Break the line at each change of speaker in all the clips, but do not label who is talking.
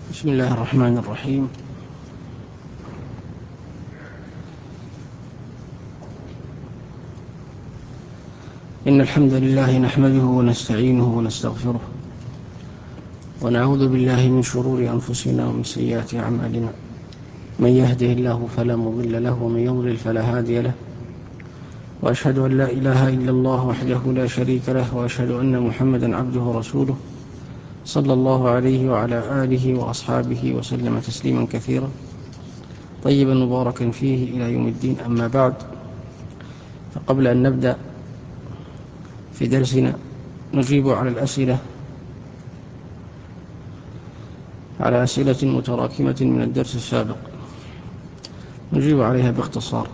بسم الله الرحمن الرحيم. إن الحمد لله نحمده ونستعينه ونستغفره ونعوذ بالله من شرور أنفسنا ومن سيئات أعمالنا. من يهده الله فلا مضل له ومن يضلل فلا هادي له، وأشهد أن لا إله إلا الله وحده لا شريك له، وأشهد أن محمدا عبده ورسوله صلى الله عليه وعلى آله وأصحابه وسلم تسليما كثيرا طيبا مباركا فيه إلى يوم الدين. أما بعد، فقبل أن نبدأ في درسنا نجيب على أسئلة متراكمة من الدرس السابق، نجيب عليها باختصار.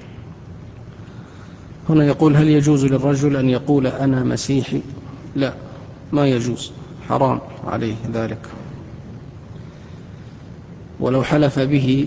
هنا يقول: هل يجوز للرجل أن يقول أنا مسيحي؟ لا، ما يجوز، حرام عليه ذلك، ولو حلف به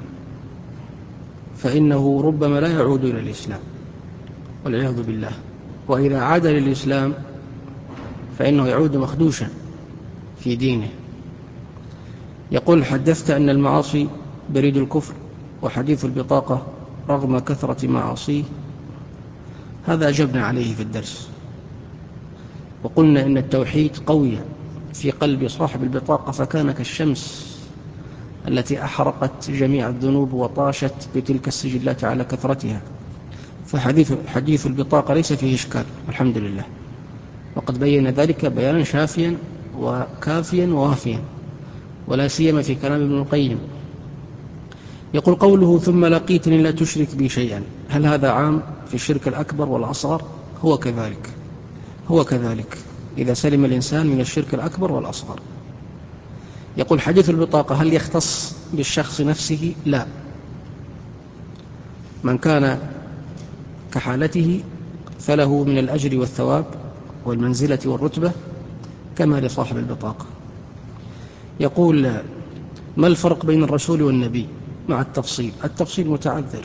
فإنه ربما لا يعود إلى الإسلام والعياذ بالله، وإذا عاد للإسلام فإنه يعود مخدوشا في دينه. يقول: حدثت أن المعاصي بريد الكفر، وحديث البطاقة رغم كثرة معاصيه. هذا أجبنا عليه في الدرس، وقلنا إن التوحيد قوي في قلب صاحب البطاقة، فكان كالشمس التي أحرقت جميع الذنوب وطاشت بتلك السجلات على كثرتها. فحديث البطاقة ليس فيه إشكال والحمد لله، وقد بين ذلك بيانا شافيا وكافيا ووافيا، ولا سيما في كلام ابن القيم. يقول: قوله ثم لقيتني لا تشرك بي شيئا، هل هذا عام في الشرك الأكبر والأصغر؟ هو كذلك إذا سلم الإنسان من الشرك الأكبر والأصغر. يقول: حديث البطاقة هل يختص بالشخص نفسه؟ لا، من كان كحالته فله من الأجر والثواب والمنزلة والرتبة كما لصاحب البطاقة. يقول: ما الفرق بين الرسول والنبي؟ مع التفصيل متعذر،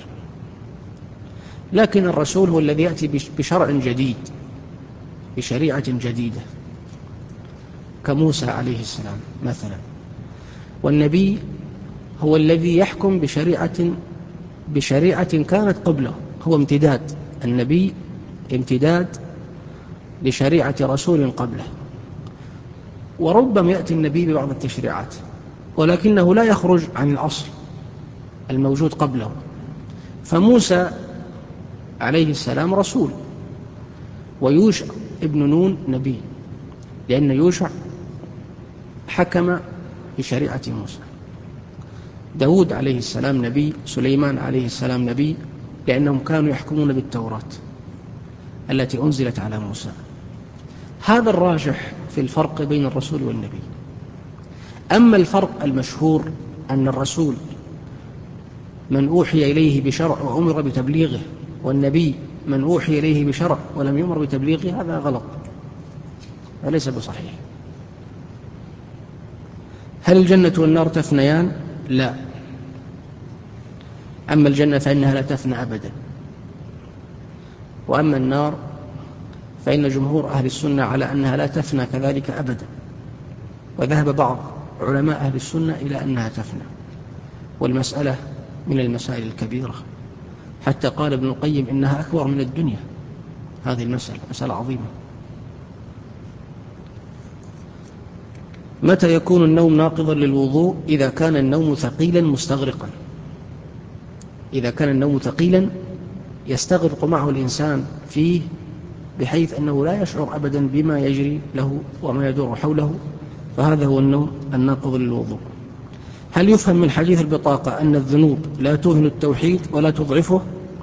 لكن الرسول هو الذي يأتي بشرع جديد، بشريعة جديدة، كموسى عليه السلام مثلا. والنبي هو الذي يحكم بشريعة كانت قبله، هو امتداد. النبي امتداد لشريعة رسول قبله، وربما يأتي النبي ببعض التشريعات، ولكنه لا يخرج عن الأصل الموجود قبله. فموسى عليه السلام رسول، ويوشع ابن نون نبي، لأن يوشع حكم بشريعة موسى. داود عليه السلام نبي، سليمان عليه السلام نبي، لأنهم كانوا يحكمون بالتوراة التي أنزلت على موسى. هذا الراجح في الفرق بين الرسول والنبي. أما الفرق المشهور أن الرسول من أوحي إليه بشرع وأمر بتبليغه، والنبي من أوحي إليه بشرع ولم يؤمر بتبليغه، هذا غلط، وليس بصحيح. هل الجنة والنار تفنيان؟ لا، أما الجنة فإنها لا تفنى أبدا، وأما النار فإن جمهور أهل السنة على أنها لا تفنى كذلك أبدا، وذهب بعض علماء أهل السنة إلى أنها تفنى، والمسألة من المسائل الكبيرة، حتى قال ابن القيم إنها أكبر من الدنيا. هذه المسألة مسألة عظيمة. متى يكون النوم ناقضا للوضوء؟ إذا كان النوم ثقيلا مستغرقا. إذا كان النوم ثقيلا يستغرق معه الإنسان فيه، بحيث أنه لا يشعر أبدا بما يجري له وما يدور حوله، فهذا هو النوم الناقض للوضوء. هل يفهم من حديث البطاقة أن الذنوب لا تهن التوحيد ولا تضعفه،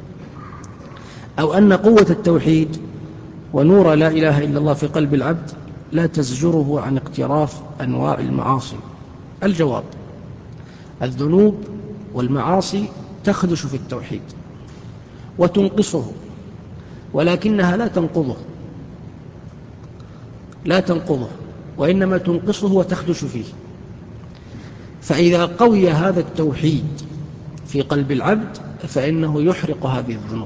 أو أن قوة التوحيد ونور لا إله إلا الله في قلب العبد لا تزجره عن اقتراف أنواع المعاصي؟ الجواب: الذنوب والمعاصي تخدش في التوحيد وتنقصه، ولكنها لا تنقضه، وإنما تنقصه وتخدش فيه. فإذا قوي هذا التوحيد في قلب العبد فإنه يحرق هذه الذنوب.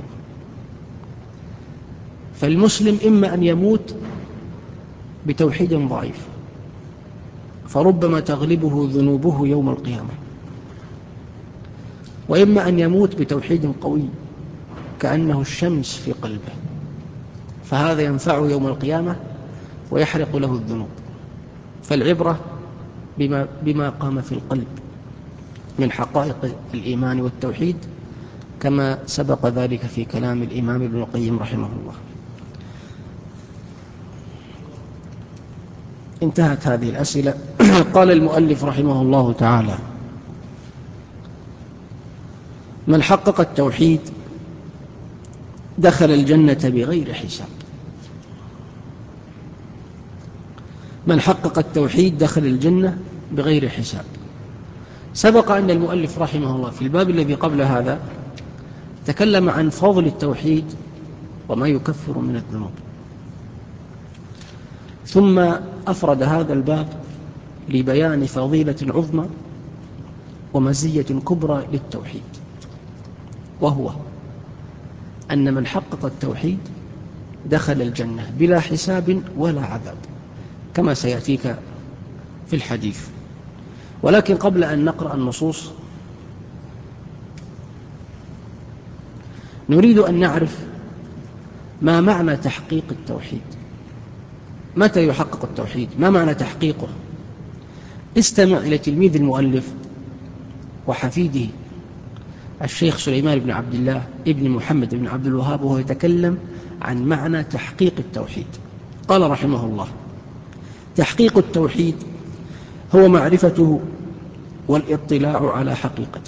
فالمسلم إما أن يموت بتوحيد ضعيف، فربما تغلبه ذنوبه يوم القيامة، وإما أن يموت بتوحيد قوي كأنه الشمس في قلبه، فهذا ينفعه يوم القيامة ويحرق له الذنوب. فالعبرة بما قام في القلب من حقائق الإيمان والتوحيد، كما سبق ذلك في كلام الإمام ابن القيم رحمه الله. انتهت هذه الأسئلة. قال المؤلف رحمه الله تعالى: من حقق التوحيد دخل الجنة بغير حساب. من حقق التوحيد دخل الجنة بغير حساب. سبق أن المؤلف رحمه الله في الباب الذي قبل هذا تكلم عن فضل التوحيد وما يكفر من الذنوب، ثم أفرد هذا الباب لبيان فضيلة عظمى ومزية كبرى للتوحيد، وهو أن من حقق التوحيد دخل الجنة بلا حساب ولا عذاب، كما سيأتيك في الحديث. ولكن قبل أن نقرأ النصوص نريد أن نعرف ما معنى تحقيق التوحيد. متى يحقق التوحيد؟ ما معنى تحقيقه؟ استمع إلى تلميذ المؤلف وحفيده الشيخ سليمان بن عبد الله ابن محمد بن عبد الوهاب وهو يتكلم عن معنى تحقيق التوحيد. قال رحمه الله: تحقيق التوحيد هو معرفته والاطلاع على حقيقته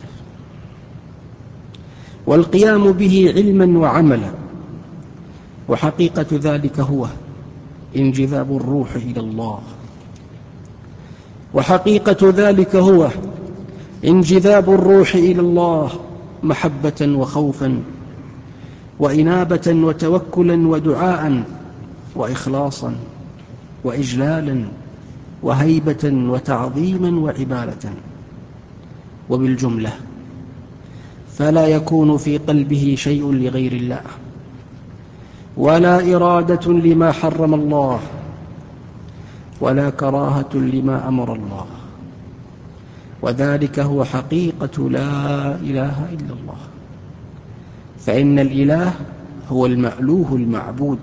والقيام به علما وعملا، وحقيقة ذلك هو انجذاب الروح إلى الله، وحقيقة ذلك هو انجذاب الروح إلى الله محبة وخوفا وإنابة وتوكلا ودعاء وإخلاصا وإجلالا وهيبة وتعظيما وعبادة. وبالجملة فلا يكون في قلبه شيء لغير الله، ولا إرادة لما حرم الله، ولا كراهة لما أمر الله، وذلك هو حقيقة لا إله إلا الله. فإن الإله هو المألوه المعبود.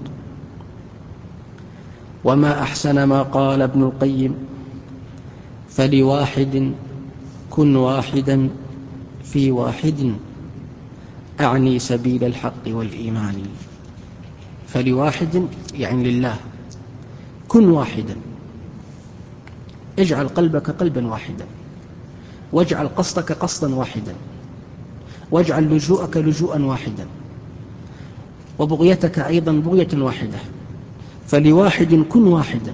وما أحسن ما قال ابن القيم: فلواحد كن واحدا في واحد، أعني سبيل الحق والإيمان. فلواحد يعني لله، كن واحدا، اجعل قلبك قلبا واحدا، واجعل قصدك قصدا واحدا، واجعل لجوءك لجوءا واحدا، وبغيتك أيضا بغية واحدة. فلواحد كن واحدا،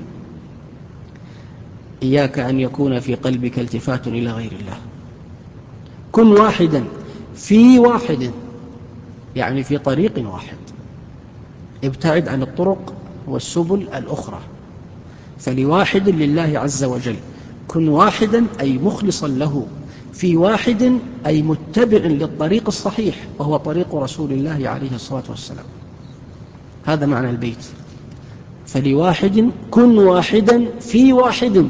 إياك أن يكون في قلبك التفات إلى غير الله. كن واحدا في واحد، يعني في طريق واحد، ابتعد عن الطرق والسبل الأخرى. فلواحد لله عز وجل، كن واحدا أي مخلصا له، في واحد أي متبع للطريق الصحيح وهو طريق رسول الله عليه الصلاة والسلام. هذا معنى البيت: فلواحد كن واحدا في واحد.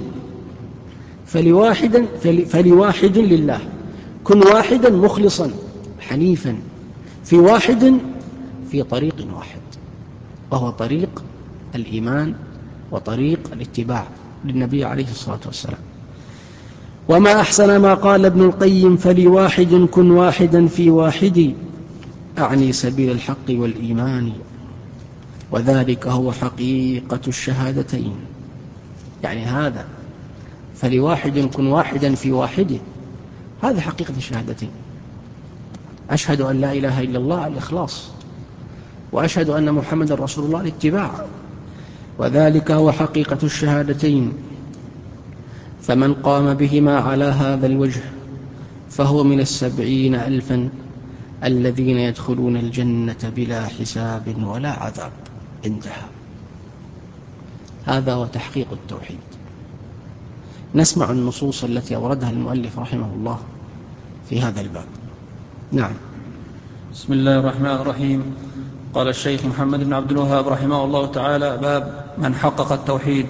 فلواحد لله، كن واحدا مخلصا حنيفا، في واحد في طريق واحد، وهو طريق الإيمان وطريق الاتباع للنبي عليه الصلاة والسلام. وما أحسن ما قال ابن القيم: فلواحد كن واحدا في واحد، أعني سبيل الحق والإيمان، وذلك هو حقيقة الشهادتين. يعني هذا فلواحد كن واحدا في واحد، هذا حقيقة الشهادتين: أشهد أن لا إله إلا الله الإخلاص، وأشهد أن محمد رسول الله الاتباع، وذلك هو حقيقة الشهادتين. فمن قام بهما على هذا الوجه فهو من 70,000 الذين يدخلون الجنة بلا حساب ولا عذاب. انتهى. هذا هو تحقيق التوحيد. نسمع النصوص التي أوردها المؤلف رحمه الله في هذا الباب. نعم.
بسم الله الرحمن الرحيم. قال الشيخ محمد بن عبد الوهاب رحمه الله تعالى: باب من حقق التوحيد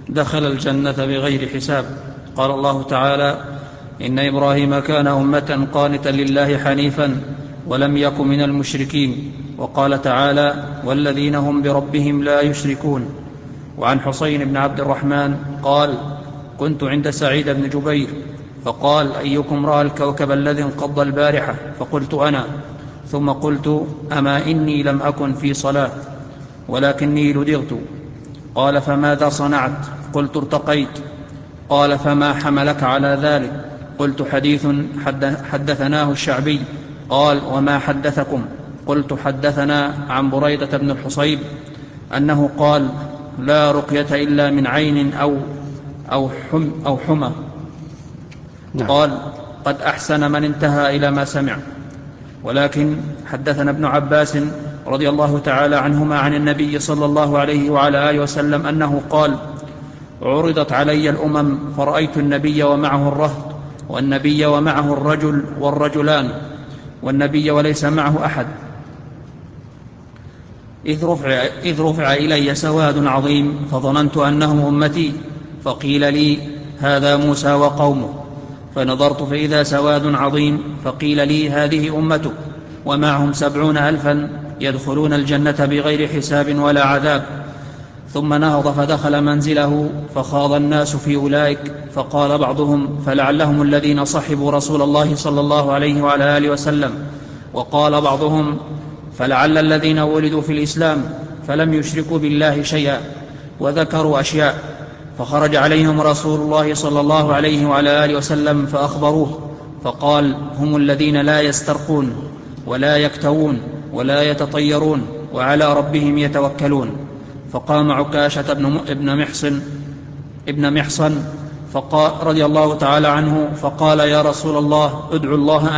دخل الجنة بغير حساب. قال الله تعالى: إن إبراهيم كان أمة قانتا لله حنيفا ولم يك من المشركين. وقال تعالى: والذين هم بربهم لا يشركون. وعن حسين بن عبد الرحمن قال: كنت عند سعيد بن جبير فقال: أيكم رأى الكوكب الذي انقض البارحة؟ فقلت: أنا. ثم قلت: أما إني لم أكن في صلاة ولكني لدغت. قال: فماذا صنعت؟ قلت: ارتقيت. قال: فما حملك على ذلك؟ قلت: حديث حدثناه الشعبي. قال: وما حدثكم؟ قلت: حدثنا عن بريدة بن الحصيب أنه قال: لا رقية إلا من عين أو حمى.
نعم.
قال: قد أحسن من انتهى إلى ما سمع. ولكن حدثنا ابن عباس رضي الله تعالى عنهما عن النبي صلى الله عليه وعلى آله وسلم أنه قال: عرضت علي الأمم فرأيت النبي ومعه الرهط، والنبي ومعه الرجل والرجلان، والنبي وليس معه أحد، إذ رفع إلي سواد عظيم فظننت أنهم أمتي، فقيل لي: هذا موسى وقومه. فنظرت فإذا سواد عظيم، فقيل لي: هذه أمته ومعهم 70,000 يدخلون الجنة بغير حساب ولا عذاب. ثم نهض فدخل منزله فخاض الناس في أولئك، فقال بعضهم: فلعلهم الذين صحبوا رسول الله صلى الله عليه وعلى آله وسلم. وقال بعضهم: فلعل الذين ولدوا في الإسلام فلم يشركوا بالله شيئا. وذكروا أشياء. فخرج عليهم رسول الله صلى الله عليه وعلى آله وسلم فأخبروه، فقال: هم الذين لا يسترقون ولا يكتوون ولا يتطيرون وعلى ربهم يتوكلون. فقام عكاشة ابن محصن رضي الله تعالى عنه فقال: يا رسول الله، ادعو الله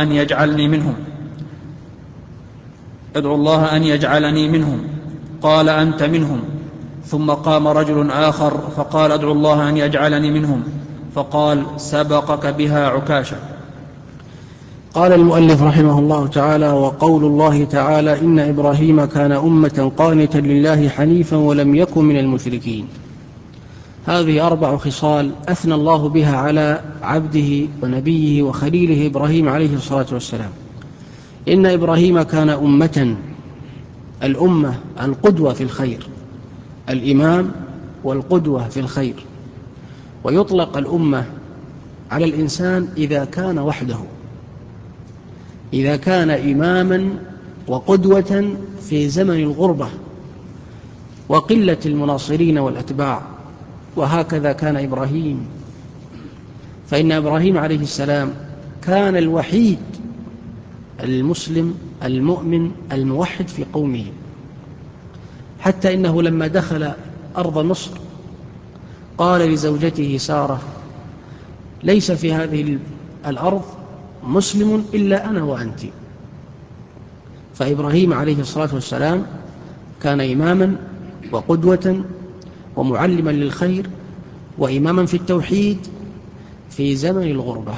أن يجعلني منهم. قال: أنت منهم. ثم قام رجل آخر فقال: ادعو الله أن يجعلني منهم. فقال: سبقك بها عكاشة.
قال المؤلف رحمه الله تعالى: وقول الله تعالى: إن إبراهيم كان أمة قانتا لله حنيفا ولم يكن من المشركين. هذه 4 خصال أثنى الله بها على عبده ونبيه وخليله إبراهيم عليه الصلاة والسلام. إن إبراهيم كان أمة، الأمة القدوة في الخير، الإمام والقدوة في الخير. ويطلق الأمة على الإنسان إذا كان وحده، إذا كان إماما وقدوة في زمن الغربة وقلة المناصرين والأتباع. وهكذا كان إبراهيم، فإن إبراهيم عليه السلام كان الوحيد المسلم المؤمن الموحد في قومه، حتى إنه لما دخل أرض مصر قال لزوجته سارة: ليس في هذه الأرض مسلم إلا أنا وأنت. فإبراهيم عليه الصلاة والسلام كان إماما وقدوة ومعلما للخير وإماما في التوحيد في زمن الغربة.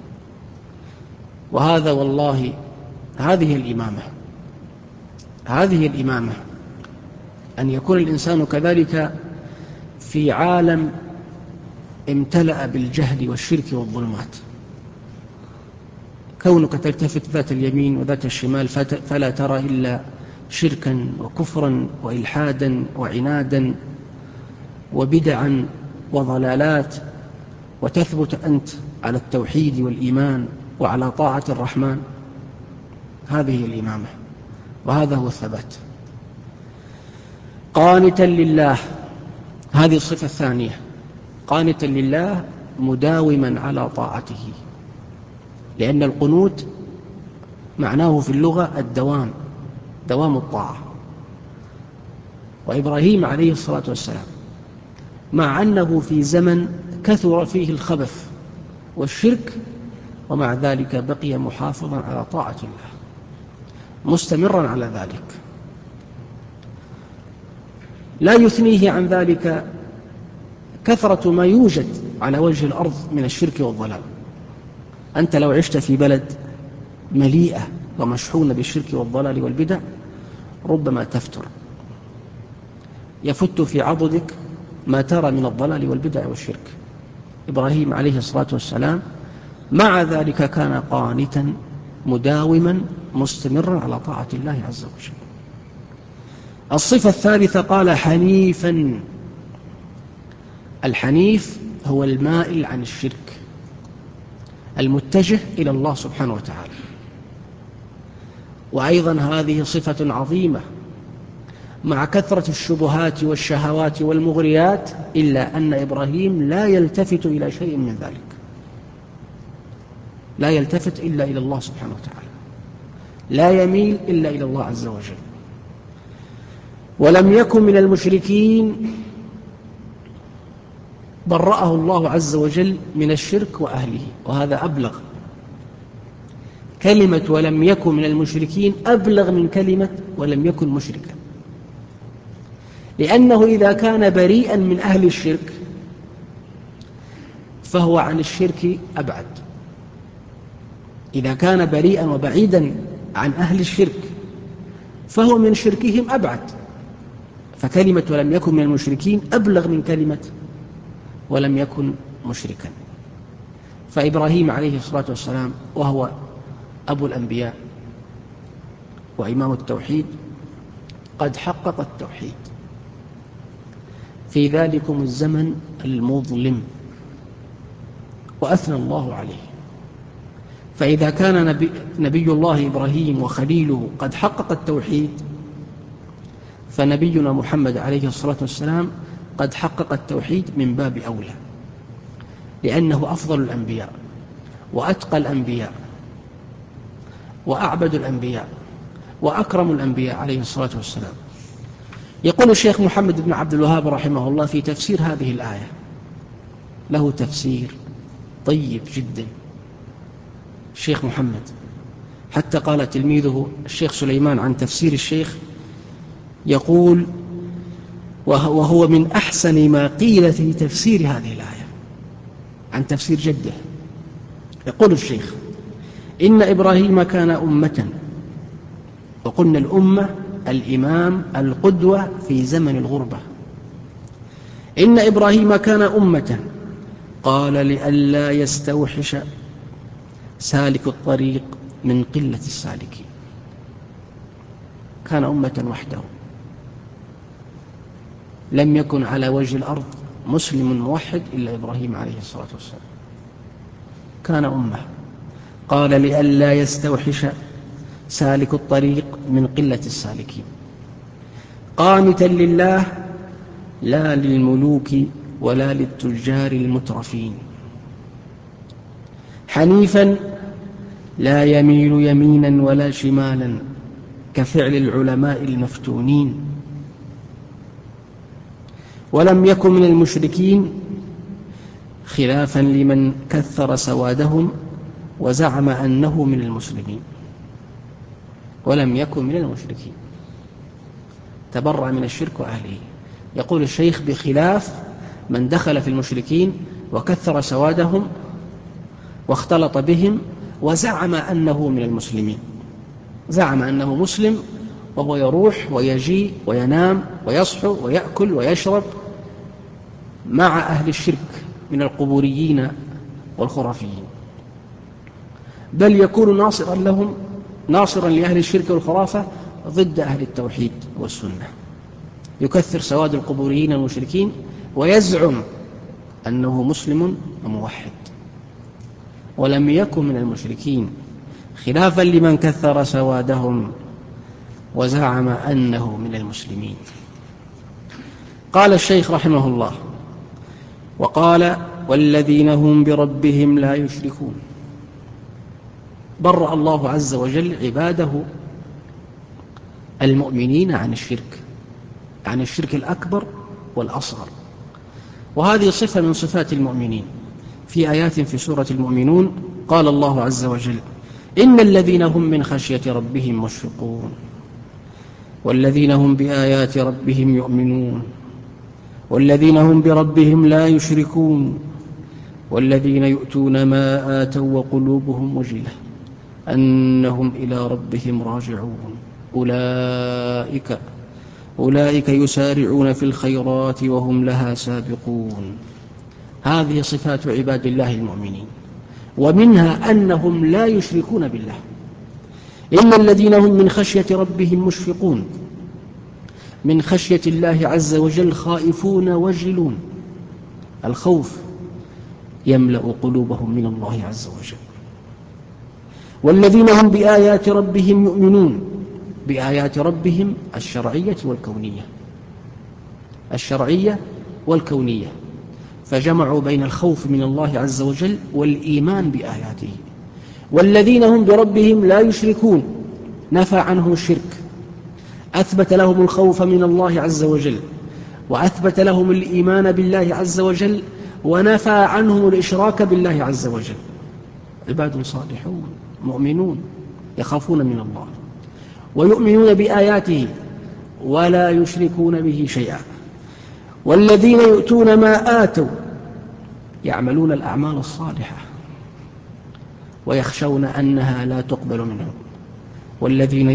وهذا والله هذه الإمامة أن يكون الإنسان كذلك في عالم امتلأ بالجهل والشرك والظلمات، كونك تلتفت ذات اليمين وذات الشمال فلا ترى إلا شركا وكفرا وإلحادا وعنادا وبدعا وضلالات، وتثبت أنت على التوحيد والإيمان وعلى طاعة الرحمن. هذه الإمامة وهذا هو الثبات. قانتا لله، هذه الصفة الثانية، قانتا لله مداوما على طاعته، لأن القنوت معناه في اللغة الدوام، دوام الطاعة. وإبراهيم عليه الصلاة والسلام مع أنه في زمن كثر فيه الخبث والشرك، ومع ذلك بقي محافظا على طاعة الله، مستمرا على ذلك، لا يثنيه عن ذلك كثرة ما يوجد على وجه الأرض من الشرك والضلال. أنت لو عشت في بلد مليئة ومشحونة بالشرك والضلال والبدع ربما تفتر، يفت في عضدك ما ترى من الضلال والبدع والشرك. إبراهيم عليه الصلاة والسلام مع ذلك كان قانتا مداوما مستمرا على طاعة الله عز وجل. الصفة الثالثة قال حنيفا. الحنيف هو المائل عن الشرك المتجه إلى الله سبحانه وتعالى. وأيضا هذه صفة عظيمة مع كثرة الشبهات والشهوات والمغريات، إلا أن إبراهيم لا يلتفت إلى شيء من ذلك، لا يلتفت إلا إلى الله سبحانه وتعالى، لا يميل إلا إلى الله عز وجل. ولم يكن من المشركين، برأه الله عز وجل من الشرك وأهله، وهذا أبلغ. كلمة ولم يكن من المشركين أبلغ من كلمة ولم يكن مشركا، لأنه إذا كان بريئا من أهل الشرك فهو عن الشرك أبعد. إذا كان بريئا وبعيدا عن أهل الشرك فهو من شركهم أبعد. فكلمة ولم يكن من المشركين أبلغ من كلمة ولم يكن مشركا. فإبراهيم عليه الصلاة والسلام وهو أبو الأنبياء وإمام التوحيد قد حقق التوحيد في ذلكم الزمن المظلم، وأثنى الله عليه. فإذا كان نبي الله إبراهيم وخليله قد حقق التوحيد، فنبينا محمد عليه الصلاة والسلام قد حقق التوحيد من باب أولى، لأنه أفضل الأنبياء وأتقى الأنبياء وأعبد الأنبياء وأكرم الأنبياء عليه الصلاة والسلام. يقول الشيخ محمد بن عبد الوهاب رحمه الله في تفسير هذه الآية، له تفسير طيب جدا الشيخ محمد، حتى قال تلميذه الشيخ سليمان عن تفسير الشيخ، يقول وهو من أحسن ما قيل في تفسير هذه الآية عن تفسير جده. يقول الشيخ: إن إبراهيم كان أمة، وقلنا الأمة الإمام القدوة في زمن الغربة. إن إبراهيم كان أمة، قال لئلا يستوحش سالك الطريق من قلة السالكين. كان أمة وحده، لم يكن على وجه الأرض مسلم موحد إلا إبراهيم عليه الصلاة والسلام. كان أمة، قال لئلا يستوحش سالك الطريق من قلة السالكين، قانتا لله لا للملوك ولا للتجار المترفين، حنيفا لا يميل يمينا ولا شمالا كفعل العلماء المفتونين، ولم يكن من المشركين خلافا لمن كثر سوادهم وزعم أنه من المسلمين. ولم يكن من المشركين، تبرأ من الشرك وأهله. يقول الشيخ: بخلاف من دخل في المشركين وكثر سوادهم واختلط بهم وزعم أنه من المسلمين، زعم أنه مسلم وهو يروح ويجي وينام ويصحو ويأكل ويشرب مع أهل الشرك من القبوريين والخرافيين، بل يكون ناصرا لهم، ناصرا لأهل الشرك والخرافة ضد أهل التوحيد والسنة. يكثر سواد القبوريين والمشركين ويزعم أنه مسلم وموحد. ولم يكن من المشركين خلافا لمن كثر سوادهم وزعم أنه من المسلمين. قال الشيخ رحمه الله: وقال: والذين هم بربهم لا يشركون. برأ الله عز وجل عباده المؤمنين عن الشرك، عن الشرك الأكبر والأصغر، وهذه صفة من صفات المؤمنين. في آيات في سورة المؤمنون قال الله عز وجل: إن الذين هم من خشية ربهم مشفقون والذين هم بآيات ربهم يؤمنون والذين هم بربهم لا يشركون والذين يؤتون ما آتوا وقلوبهم وجلة أنهم إلى ربهم راجعون أولئك يسارعون في الخيرات وهم لها سابقون. هذه صفات عباد الله المؤمنين، ومنها أنهم لا يشركون بالله. إن الذين هم من خشية ربهم مشفقون، من خشية الله عز وجل خائفون وجلون. الخوف يملأ قلوبهم من الله عز وجل. والذين هم بآيات ربهم يؤمنون، بآيات ربهم الشرعية والكونية، الشرعية والكونية، فجمعوا بين الخوف من الله عز وجل والإيمان بآياته. والذين هم بربهم لا يشركون، نفى عنهم الشرك، أثبت لهم الخوف من الله عز وجل، وأثبت لهم الإيمان بالله عز وجل، ونفى عنهم الإشراك بالله عز وجل. عباد صالحون مؤمنون يخافون من الله ويؤمنون بآياته ولا يشركون به شيئا. والذين يؤتون ما آتوا يعملون الأعمال الصالحة ويخشون أنها لا تقبل منهم. والذين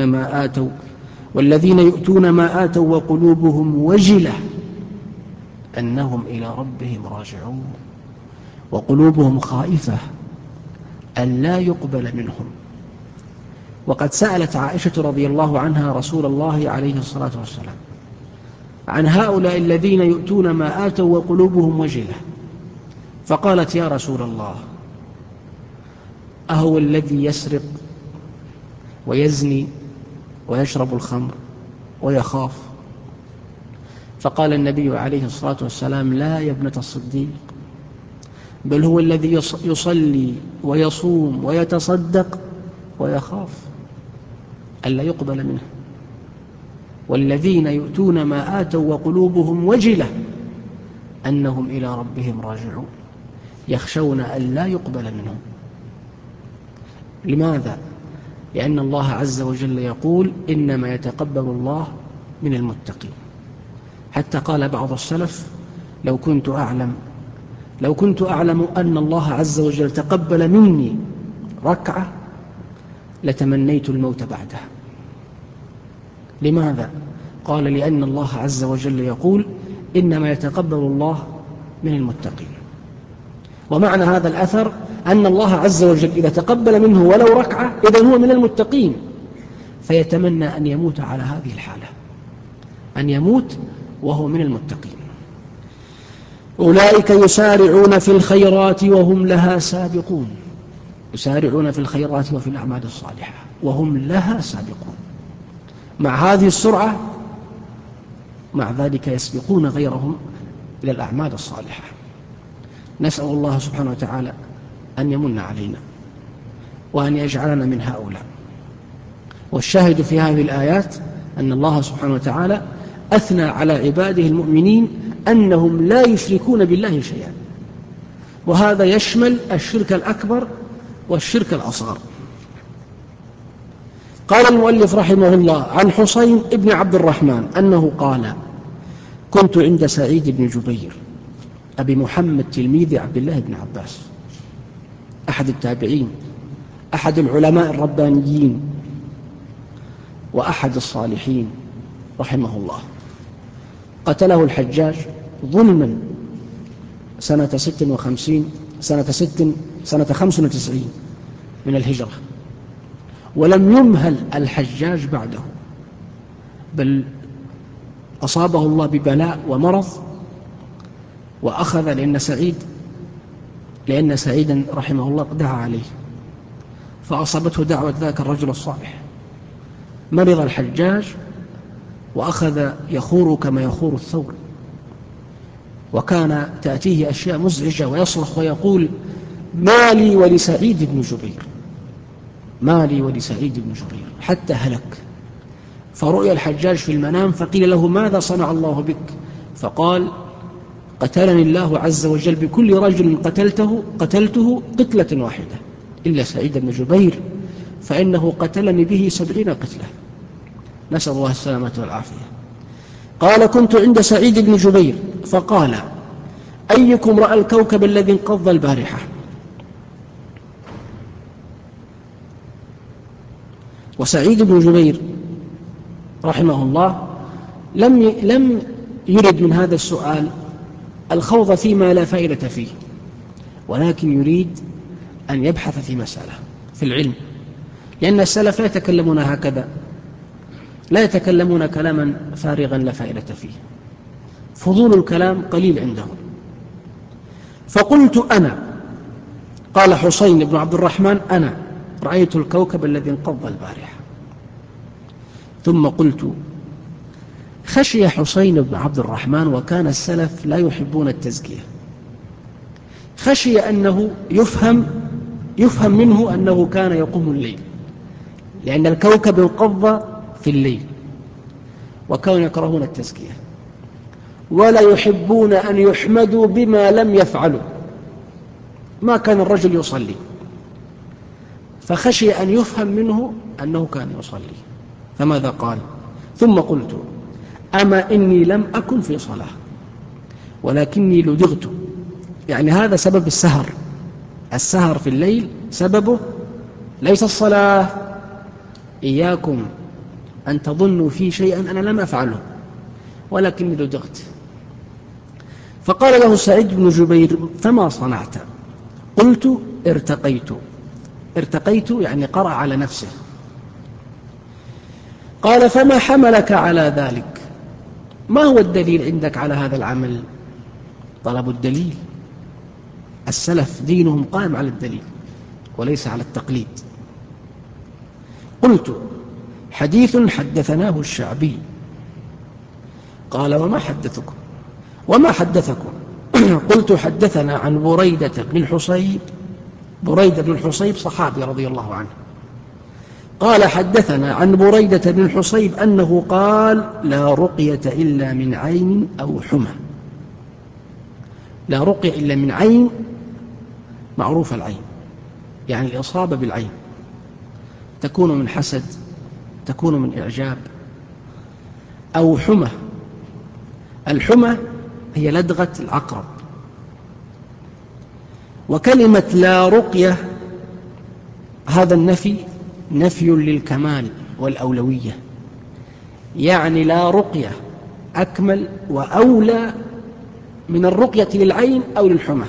يؤتون ما آتوا وقلوبهم وجلة أنهم إلى ربهم راجعون، وقلوبهم خائفة أن لا يقبل منهم. وقد سألت عائشة رضي الله عنها رسول الله عليه الصلاة والسلام عن هؤلاء الذين يؤتون ما آتوا وقلوبهم وجلة، فقالت: يا رسول الله، أهو الذي يسرق ويزني ويشرب الخمر ويخاف؟ فقال النبي عليه الصلاة والسلام: لا يا ابنة الصديق، بل هو الذي يصلي ويصوم ويتصدق ويخاف ألا يقبل منه. والذين يؤتون ما آتوا وقلوبهم وجلة أنهم إلى ربهم راجعون، يخشون أن لا يقبل منهم. لماذا؟ لأن الله عز وجل يقول: إنما يتقبل الله من المتقين. حتى قال بعض السلف: لو كنت أعلم أن الله عز وجل تقبل مني ركعة لتمنيت الموت بعدها. لماذا؟ قال: لأن الله عز وجل يقول: إنما يتقبل الله من المتقين. ومعنى هذا الأثر أن الله عز وجل إذا تقبل منه ولو ركعة إذن هو من المتقين، فيتمنى أن يموت على هذه الحالة، أن يموت وهو من المتقين. أولئك يسارعون في الخيرات وهم لها سابقون، يسارعون في الخيرات وفي الأعمال الصالحة وهم لها سابقون. مع هذه السرعة مع ذلك يسبقون غيرهم إلى الأعمال الصالحة. نسأل الله سبحانه وتعالى أن يمن علينا وأن يجعلنا من هؤلاء. والشاهد في هذه الآيات أن الله سبحانه وتعالى أثنى على عباده المؤمنين أنهم لا يشركون بالله شيئا، وهذا يشمل الشرك الأكبر والشرك الأصغر. قال المؤلف رحمه الله عن حسين ابن عبد الرحمن أنه قال: كنت عند سعيد بن جبير أبي محمد تلميذ عبد الله بن عباس، أحد التابعين، أحد العلماء الربانيين، وأحد الصالحين رحمه الله. قتله الحجاج ظلما سنة 95 من الهجرة، ولم يمهل الحجاج بعده، بل أصابه الله ببلاء ومرض، وأخذ لأن سعيدا رحمه الله دعا عليه، فأصابته دعوة ذاك الرجل الصالح. مرض الحجاج وأخذ يخور كما يخور الثور، وكان تأتيه أشياء مزعجة ويصرخ ويقول: ما لي ولسعيد بن جبير، ما لي ولسعيد بن جبير، حتى هلك. فرؤي الحجاج في المنام فقيل له: ماذا صنع الله بك؟ فقال: قتلني الله عز وجل بكل رجل قتلته قتلة واحدة إلا سعيد بن جبير، فإنه قتلني به 70 قتلة. نسأل الله السلامة والعافية. قال: كنت عند سعيد بن جبير فقال: أيكم رأى الكوكب الذي انقض البارحة؟ وسعيد بن جبير رحمه الله لم يرد من هذا السؤال الخوض فيما لا فائدة فيه، ولكن يريد أن يبحث في مسألة في العلم، لأن السلف لا يتكلمون هكذا، لا يتكلمون كلاما فارغا لا فائدة فيه، فضول الكلام قليل عندهم. فقلت أنا، قال حسين بن عبد الرحمن: أنا رأيت الكوكب الذي انقض البارحة. ثم قلت: خشي حسين بن عبد الرحمن، وكان السلف لا يحبون التزكية، خشي أنه يفهم منه أنه كان يقوم الليل، لأن الكوكب انقض في الليل، وكانوا يكرهون التزكية ولا يحبون أن يحمدوا بما لم يفعلوا. ما كان الرجل يصلي، فخشي أن يفهم منه أنه كان يصلي، فماذا قال؟ ثم قلت: أما إني لم أكن في صلاة ولكني لدغت. يعني هذا سبب السهر في الليل سببه ليس الصلاة. إياكم أن تظنوا في شيئا أنا لم أفعله، ولكني لدغت. فقال له سعيد بن جبير: فما صنعت؟ قلت: ارتقيت يعني قرأ على نفسه. قال: فما حملك على ذلك؟ ما هو الدليل عندك على هذا العمل؟ طلب الدليل. السلف دينهم قائم على الدليل وليس على التقليد. قلت: حديث حدثناه الشعبي. قال: وما حدثكم؟ قلت: حدثنا عن بريدة بن الحصيب صحابي رضي الله عنه. قال: حدثنا عن بريدة بن الحصيب أنه قال: لا رقية إلا من عين أو حمى. لا رقية إلا من عين، معروف العين، يعني الإصابة بالعين، تكون من حسد، تكون من إعجاب، أو حمى. الحمى هي لدغة العقرب. وكلمة لا رقية هذا نفي للكمال والأولوية، يعني لا رقية أكمل وأولى من الرقية للعين أو للحمى.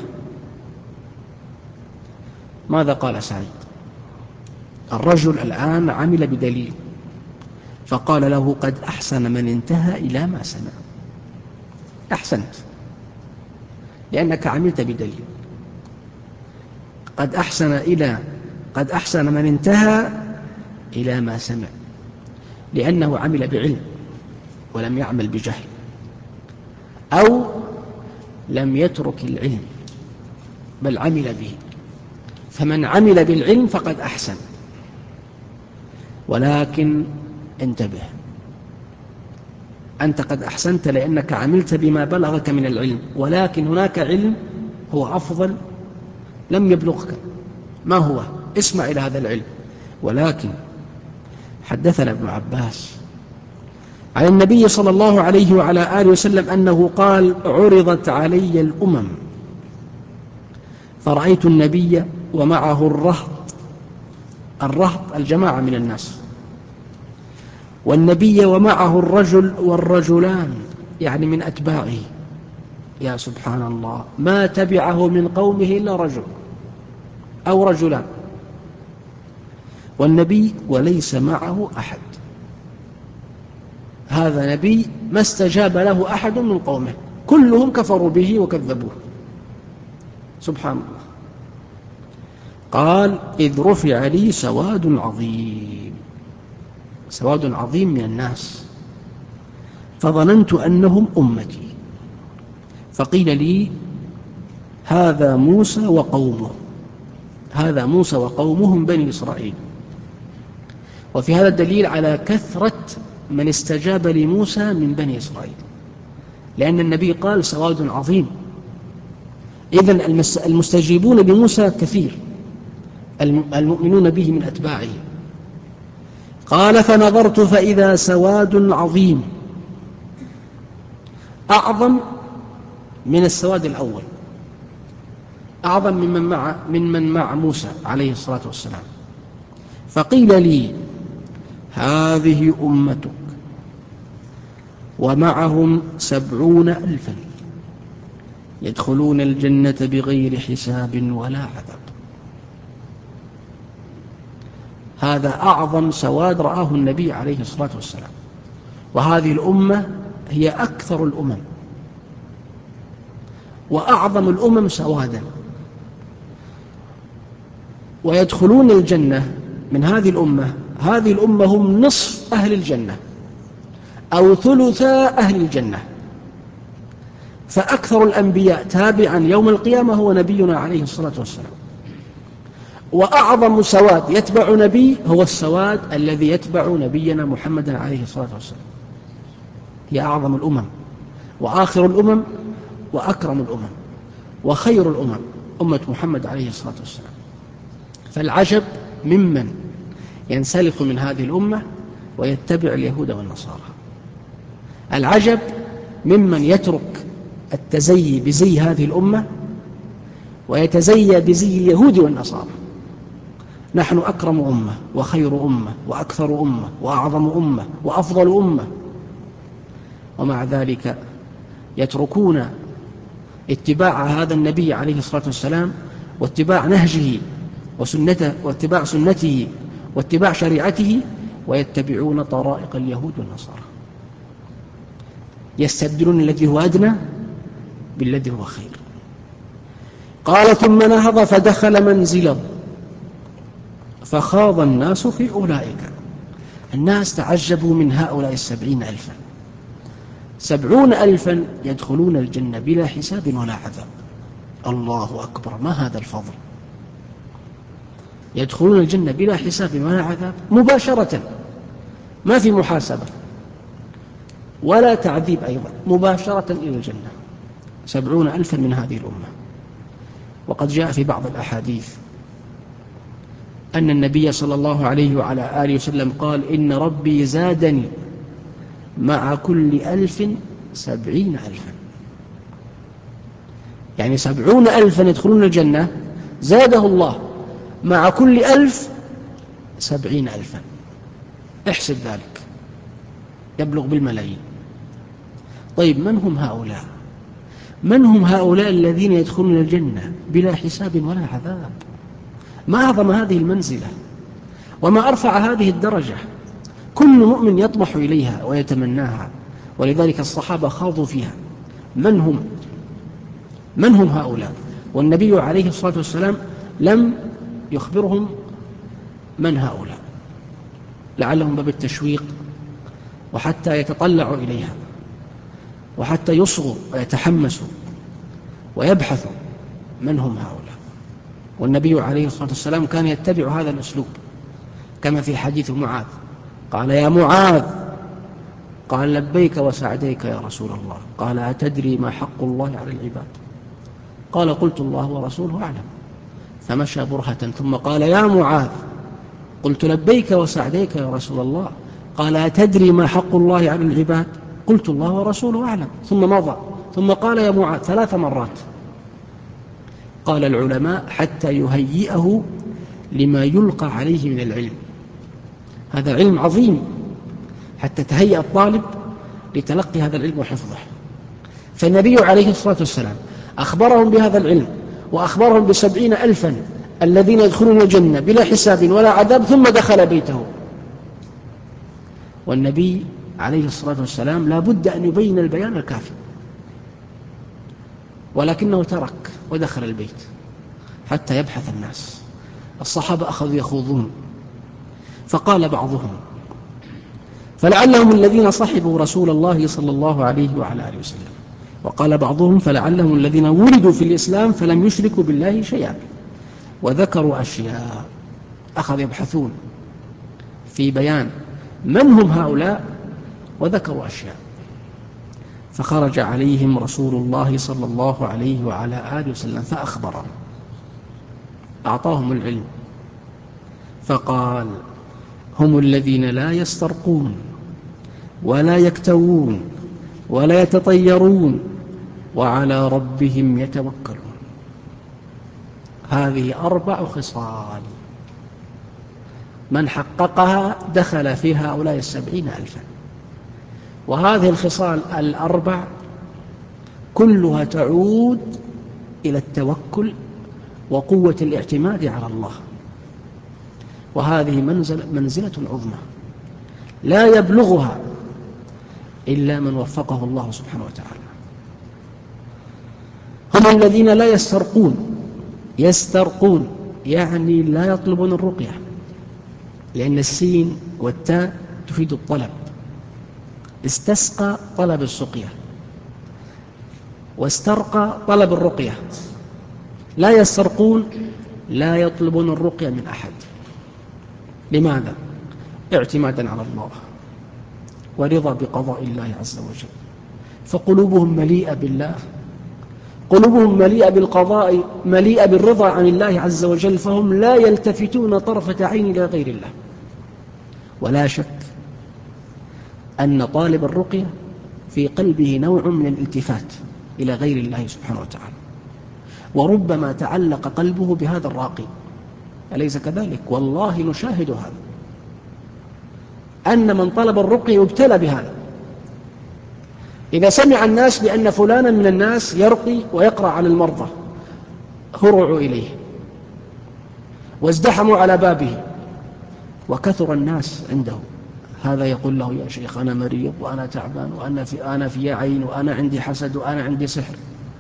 ماذا قال سعيد؟ الرجل الآن عمل بدليل، فقال له: قد أحسن من انتهى إلى ما سمع. أحسنت، لأنك عملت بدليل. قد أحسن من انتهى إلى ما سمع، لأنه عمل بعلم ولم يعمل بجهل، أو لم يترك العلم بل عمل به. فمن عمل بالعلم فقد أحسن. ولكن انتبه، أنت قد أحسنت لأنك عملت بما بلغك من العلم، ولكن هناك علم هو أفضل لم يبلغك. ما هو؟ اسمع إلى هذا العلم. ولكن حدثنا ابن عباس عن النبي صلى الله عليه وعلى آله وسلم أنه قال: عرضت علي الأمم فرأيت النبي ومعه الرهط الجماعة من الناس، والنبي ومعه الرجل والرجلان، يعني من أتباعه. يا سبحان الله، ما تبعه من قومه إلا رجل أو رجلان، والنبي وليس معه أحد. هذا نبي ما استجاب له أحد من قومه، كلهم كفروا به وكذبوه. سبحان الله. قال: إذ رفع لي سواد عظيم من الناس، فظننت أنهم أمتي، فقيل لي: هذا موسى وقومهم بني إسرائيل. وفي هذا الدليل على كثرة من استجاب لموسى من بني إسرائيل، لأن النبي قال: سواد عظيم. إذن المستجيبون بموسى كثير، المؤمنون به من أتباعه. قال: فنظرت فإذا سواد عظيم أعظم من السواد الأول، أعظم ممن مع موسى عليه الصلاة والسلام. فقيل لي: هذه أمتك ومعهم 70,000 يدخلون الجنة بغير حساب ولا عذاب. هذا أعظم سواد رآه النبي عليه الصلاة والسلام. وهذه الأمة هي أكثر الأمم وأعظم الأمم سوادا، ويدخلون الجنة من هذه الأمة. هذه الأمة هم نصف أهل الجنة أو ثلثا أهل الجنة. فأكثر الأنبياء تابعا يوم القيامة هو نبينا عليه الصلاة والسلام. وأعظم سواد يتبع نبي هو السواد الذي يتبع نبينا محمد عليه الصلاة والسلام. هي أعظم الأمم وآخر الأمم وأكرم الأمم وخير الأمم أمة محمد عليه الصلاة والسلام. فالعجب ممن ينسلخ من هذه الأمة ويتبع اليهود والنصارى. العجب ممن يترك التزيي بزي هذه الأمة ويتزيى بزي اليهود والنصارى. نحن أكرم أمة وخير أمة وأكثر أمة وأعظم أمة وأفضل أمة، ومع ذلك يتركون اتباع هذا النبي عليه الصلاة والسلام واتباع نهجه وسنته واتباع سنته واتباع شريعته، ويتبعون طرائق اليهود والنصارى. يستبدلون الذي هو أدنى بالذي هو خير. قال ثم نهض فدخل منزله فخاض الناس في أولئك. الناس تعجبوا من هؤلاء 70,000. 70,000 يدخلون الجنة بلا حساب ولا عذاب. الله أكبر، ما هذا الفضل! يدخلون الجنة بلا حساب ولا عذاب مباشرة، ما في محاسبة ولا تعذيب، أيضا مباشرة إلى الجنة. 70,000 من هذه الأمة. وقد جاء في بعض الأحاديث أن النبي صلى الله عليه وعلى آله وسلم قال: إن ربي زادني مع كل 1000 70,000. يعني 70,000 يدخلون الجنة، زاده الله مع كل 1000 70,000. احسب ذلك، يبلغ بالملايين. طيب من هم هؤلاء؟ من هم هؤلاء الذين يدخلون الجنة بلا حساب ولا عذاب؟ ما أعظم هذه المنزلة وما أرفع هذه الدرجة. كل مؤمن يطمح إليها ويتمناها، ولذلك الصحابة خاضوا فيها. من هم هؤلاء؟ والنبي عليه الصلاة والسلام لم يخبرهم من هؤلاء، لعلهم باب التشويق وحتى يتطلعوا إليها وحتى يصغوا ويتحمسوا ويبحثوا من هم هؤلاء. والنبي عليه الصلاة والسلام كان يتبع هذا الأسلوب، كما في حديث معاذ: قال: يا معاذ، قال: لبيك وسعديك يا رسول الله. قال: أتدري ما حق الله على العباد؟ قال: قلت الله ورسوله أعلم. فمشى برهة ثم قال: يا معاذ، قلت: لبيك وسعديك يا رسول الله. قال: أتدري ما حق الله على العباد؟ قلت: الله ورسوله أعلم. ثم مضى ثم قال: يا معاذ 3 مرات. قال العلماء: حتى يهيئه لما يلقى عليه من العلم. هذا علم عظيم، حتى تهيئ الطالب لتلقي هذا العلم وحفظه. فالنبي عليه الصلاة والسلام أخبرهم بهذا العلم، وأخبرهم ب70,000 الذين يدخلون الجنة بلا حساب ولا عذاب، ثم دخل بيته. والنبي عليه الصلاة والسلام لا بد أن يبين البيان الكافي، ولكنه ترك ودخل البيت حتى يبحث الناس. الصحابة أخذوا يخوضون، فقال بعضهم: فلعلهم الذين صحبوا رسول الله صلى الله عليه وعلى آله وسلم. وقال بعضهم: فلعلهم الذين ولدوا في الإسلام فلم يشركوا بالله شيئا. وذكروا أشياء، أخذوا يبحثون في بيان من هم هؤلاء، وذكروا أشياء. فخرج عليهم رسول الله صلى الله عليه وعلى آله وسلم فأخبرهم، أعطاهم العلم، فقال: هم الذين لا يسترقون ولا يكتوون ولا يتطيرون وعلى ربهم يتوكلون. هذه 4 خصال، من حققها دخل في هؤلاء 70,000. وهذه الخصال الأربع كلها تعود إلى التوكل وقوة الاعتماد على الله، وهذه منزلة عظمى لا يبلغها إلا من وفقه الله سبحانه وتعالى. هم الذين لا يسترقون يعني لا يطلبون الرقية، لأن السين والتاء تفيد الطلب. استسقى طلب السقيا، واسترقى طلب الرقية. لا يسترقون، لا يطلبون الرقية من أحد. لماذا؟ اعتمادا على الله ورضا بقضاء الله عز وجل، فقلوبهم مليئة بالله، قلوبهم مليئة بالقضاء، مليئة بالرضا عن الله عز وجل، فهم لا يلتفتون طرفة عين إلى غير الله. ولا شك أن طالب الرقية في قلبه نوع من الالتفات إلى غير الله سبحانه وتعالى، وربما تعلق قلبه بهذا الراقي، أليس كذلك؟ والله نشاهد هذا، أن من طلب الرقية يبتلى بهذا. إذا سمع الناس بأن فلانا من الناس يرقي ويقرأ على المرضى هرعوا إليه وازدحموا على بابه وكثر الناس عنده. هذا يقول له: يا شيخ أنا مريض وأنا تعبان وأنا في عين وأنا عندي حسد وأنا عندي سحر.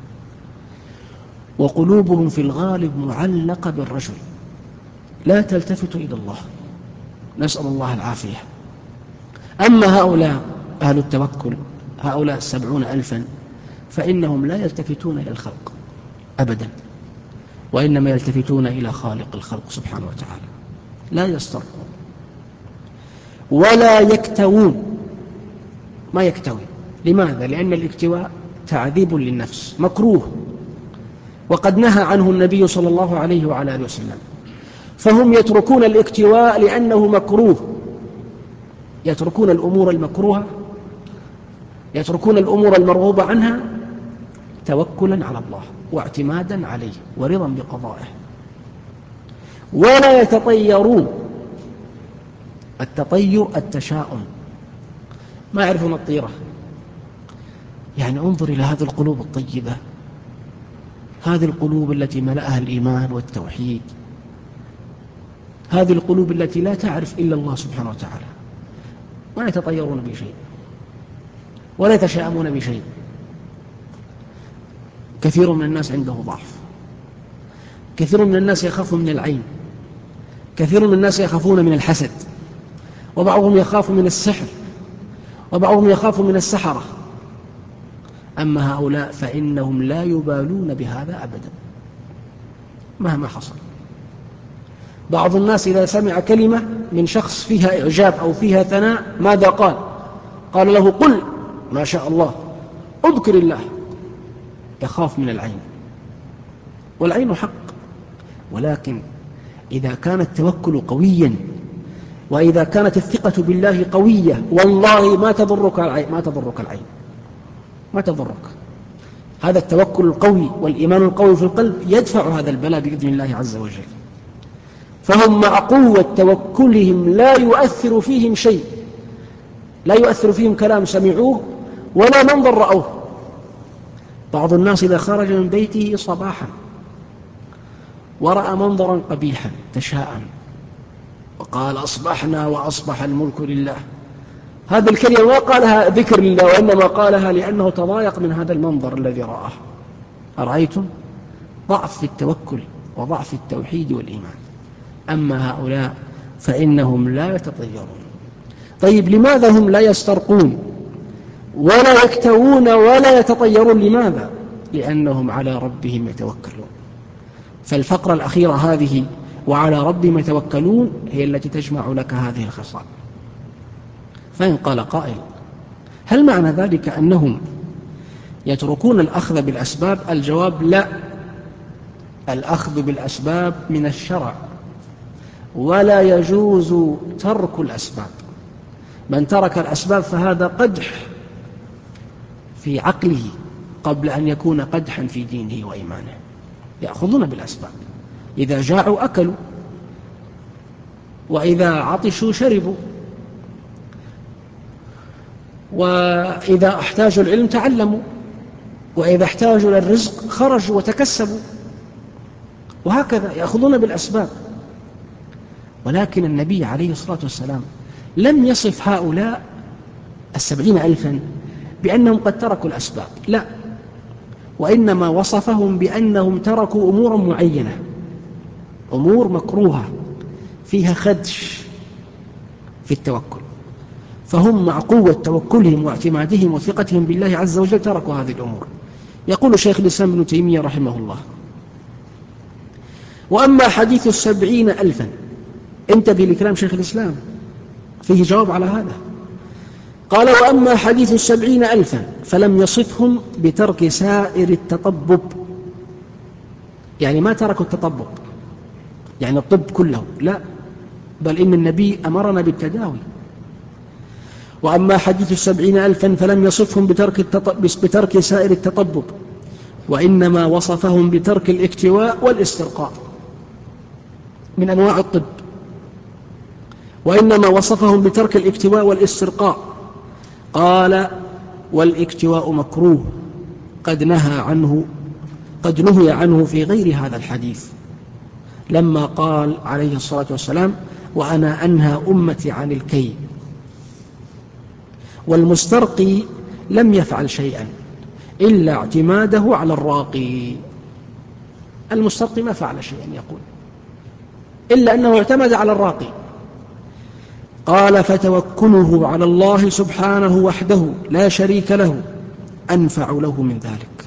وقلوبهم في الغالب معلقة بالرجل، لا تلتفت إلى الله، نسأل الله العافية. أما هؤلاء أهل التوكل، هؤلاء 70,000، فإنهم لا يلتفتون إلى الخلق أبدا، وإنما يلتفتون إلى خالق الخلق سبحانه وتعالى. لا يسترقون ولا يكتوون. ما يكتوي. لماذا؟ لأن الاكتواء تعذيب للنفس، مكروه، وقد نهى عنه النبي صلى الله عليه وعلى آله وسلم. فهم يتركون الاكتواء لأنه مكروه، يتركون الأمور المكروهة، يتركون الأمور المرغوبة عنها توكلا على الله واعتمادا عليه ورضا بقضائه. ولا يتطيرون. التطير التشاؤم، ما يعرفون الطيرة. يعني انظر إلى هذه القلوب الطيبة، هذه القلوب التي ملأها الإيمان والتوحيد، هذه القلوب التي لا تعرف إلا الله سبحانه وتعالى، ما يتطيرون بشيء ولا يتشاءمون بشيء. كثير من الناس عنده ضعف، كثير من الناس يخاف من العين، كثير من الناس يخافون من الحسد، وبعضهم يخاف من السحر، وبعضهم يخاف من السحرة. أما هؤلاء فإنهم لا يبالون بهذا أبدا مهما حصل. بعض الناس إذا سمع كلمة من شخص فيها إعجاب أو فيها ثناء ماذا قال؟ قال له: قل ما شاء الله، اذكر الله. يخاف من العين، والعين حق، ولكن إذا كان التوكل قويا وإذا كانت الثقة بالله قوية والله ما تضرك العين، ما تضرك. هذا التوكل القوي والإيمان القوي في القلب يدفع هذا البلاء بإذن الله عز وجل. فهم مع قوة توكلهم لا يؤثر فيهم شيء، لا يؤثر فيهم كلام سمعوه ولا منظر رأوه. بعض الناس إذا خرج من بيته صباحا ورأى منظرا قبيحا تشاءم وقال: أصبحنا وأصبح الملك لله، هذه الكلمة ما قالها ذكر لله، وإنما قالها لأنه تضايق من هذا المنظر الذي رآه. أرأيتم؟ ضعف في التوكل وضعف في التوحيد والإيمان. أما هؤلاء فإنهم لا يتطيرون. طيب لماذا هم لا يسترقون ولا يكتوون ولا يتطيرون؟ لماذا؟ لأنهم على ربهم يتوكلون. فالفقرة الأخيرة هذه وعلى ربهم يتوكلون هي التي تجمع لك هذه الخصال. فإن قال قائل: هل معنى ذلك أنهم يتركون الأخذ بالأسباب؟ الجواب: لا، الأخذ بالأسباب من الشرع، ولا يجوز ترك الأسباب. من ترك الأسباب فهذا قدح في عقله قبل أن يكون قدحا في دينه وإيمانه. يأخذون بالأسباب، إذا جاعوا أكلوا، وإذا عطشوا شربوا، وإذا احتاجوا العلم تعلموا، وإذا احتاجوا للرزق خرجوا وتكسبوا، وهكذا يأخذون بالأسباب. ولكن النبي عليه الصلاة والسلام لم يصف هؤلاء 70,000 بأنهم قد تركوا الأسباب، لا، وإنما وصفهم بأنهم تركوا أمورا معينة، أمور مكروهة فيها خدش في التوكل، فهم مع قوة توكلهم واعتمادهم وثقتهم بالله عز وجل تركوا هذه الأمور. يقول شيخ الإسلام ابن تيمية رحمه الله: وأما حديث 70,000، انتبه لكلام شيخ الإسلام فيه جواب على هذا. قال: وأما حديث 70,000 فلم يصفهم بترك سائر التطبب، يعني ما تركوا التطبب يعني الطب كله، لا، بل إن النبي أمرنا بالتداوي. وأما حديث 70,000 فلم يصفهم بترك سائر التطبب، وإنما وصفهم بترك الاكتواء والاسترقاء من أنواع الطب، وإنما وصفهم بترك الاكتواء والاسترقاء. قال: والاكتواء مكروه قد نهي عنه في غير هذا الحديث، لما قال عليه الصلاة والسلام: وأنا أنهى أمتي عن الكي. والمسترقي لم يفعل شيئا إلا اعتماده على الراقي. المسترقي ما فعل شيئا يقول إلا أنه اعتمد على الراقي. قال: فتوكله على الله سبحانه وحده لا شريك له أنفع له من ذلك.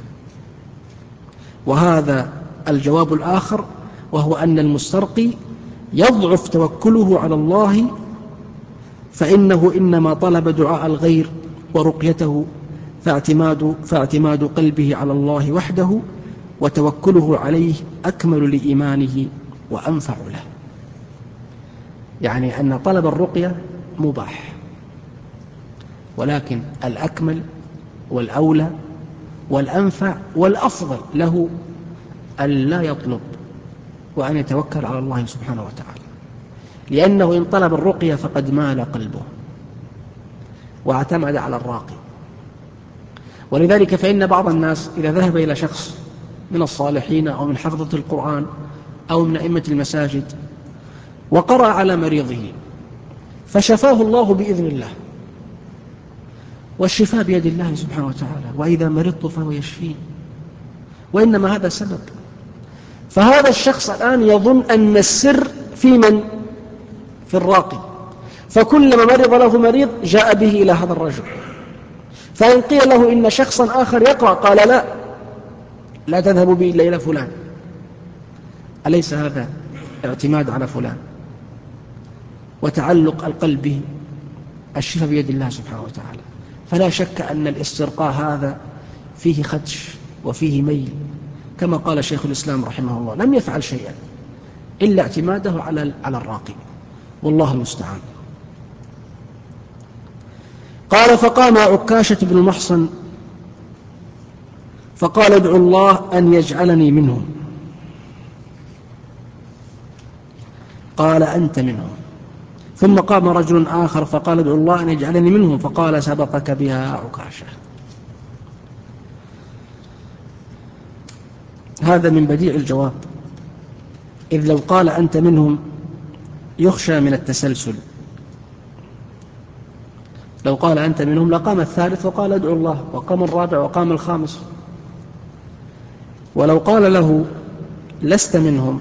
وهذا الجواب الآخر، وهو أن المسترقي يضعف توكله على الله، فإنه إنما طلب دعاء الغير ورقيته، فاعتماد قلبه على الله وحده وتوكله عليه أكمل لإيمانه وأنفع له. يعني أن طلب الرقية مباح، ولكن الأكمل والأولى والأنفع والأفضل له أن لا يطلب وأن يتوكل على الله سبحانه وتعالى، لأنه إن طلب الرقية فقد مال قلبه واعتمد على الراقي. ولذلك فإن بعض الناس إذا ذهب إلى شخص من الصالحين أو من حفظة القرآن أو من أئمة المساجد وقرأ على مريضه فشفاه الله بإذن الله، والشفاء بيد الله سبحانه وتعالى، وإذا مرضت فهو يشفين، وإنما هذا سبب. فهذا الشخص الآن يظن أن السر في من؟ في الراقي، فكلما مرض له مريض جاء به إلى هذا الرجل، فإن قيل له إن شخصا آخر يقرأ قال: لا تذهبوا به إلا إلى فلان. أليس هذا اعتماد على فلان وتعلق القلب به؟ الشفاء بيد الله سبحانه وتعالى. فلا شك أن الاسترقاء هذا فيه خدش وفيه ميل، كما قال شيخ الإسلام رحمه الله: لم يفعل شيئا إلا اعتماده على الراقي، والله المستعان. قال: فقام عكاشة بن محصن فقال: ادعو الله أن يجعلني منهم. قال: أنت منهم. ثم قام رجل آخر فقال: ادعو الله أن يجعلني منهم. فقال: سبقك بها عكاشة. هذا من بديع الجواب، إذ لو قال أنت منهم يخشى من التسلسل. لو قال أنت منهم لقام الثالث وقال ادعو الله، وقام الرابع وقام الخامس. ولو قال له لست منهم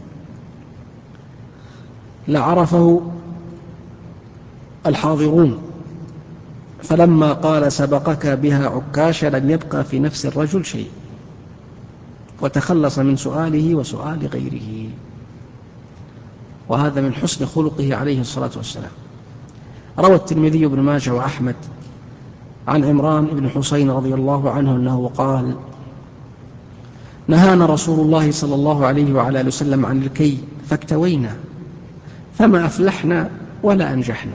لعرفه الحاضرون، فلما قال سبقك بها عكاشة لم يبقى في نفس الرجل شيء، وتخلص من سؤاله وسؤال غيره. وهذا من حسن خلقه عليه الصلاة والسلام. روى الترمذي بن ماجه وأحمد عن عمران بن حسين رضي الله عنه أنه قال: نهانا رسول الله صلى الله عليه وعلى آله وسلم عن الكي فاكتوينا فما أفلحنا ولا أنجحنا.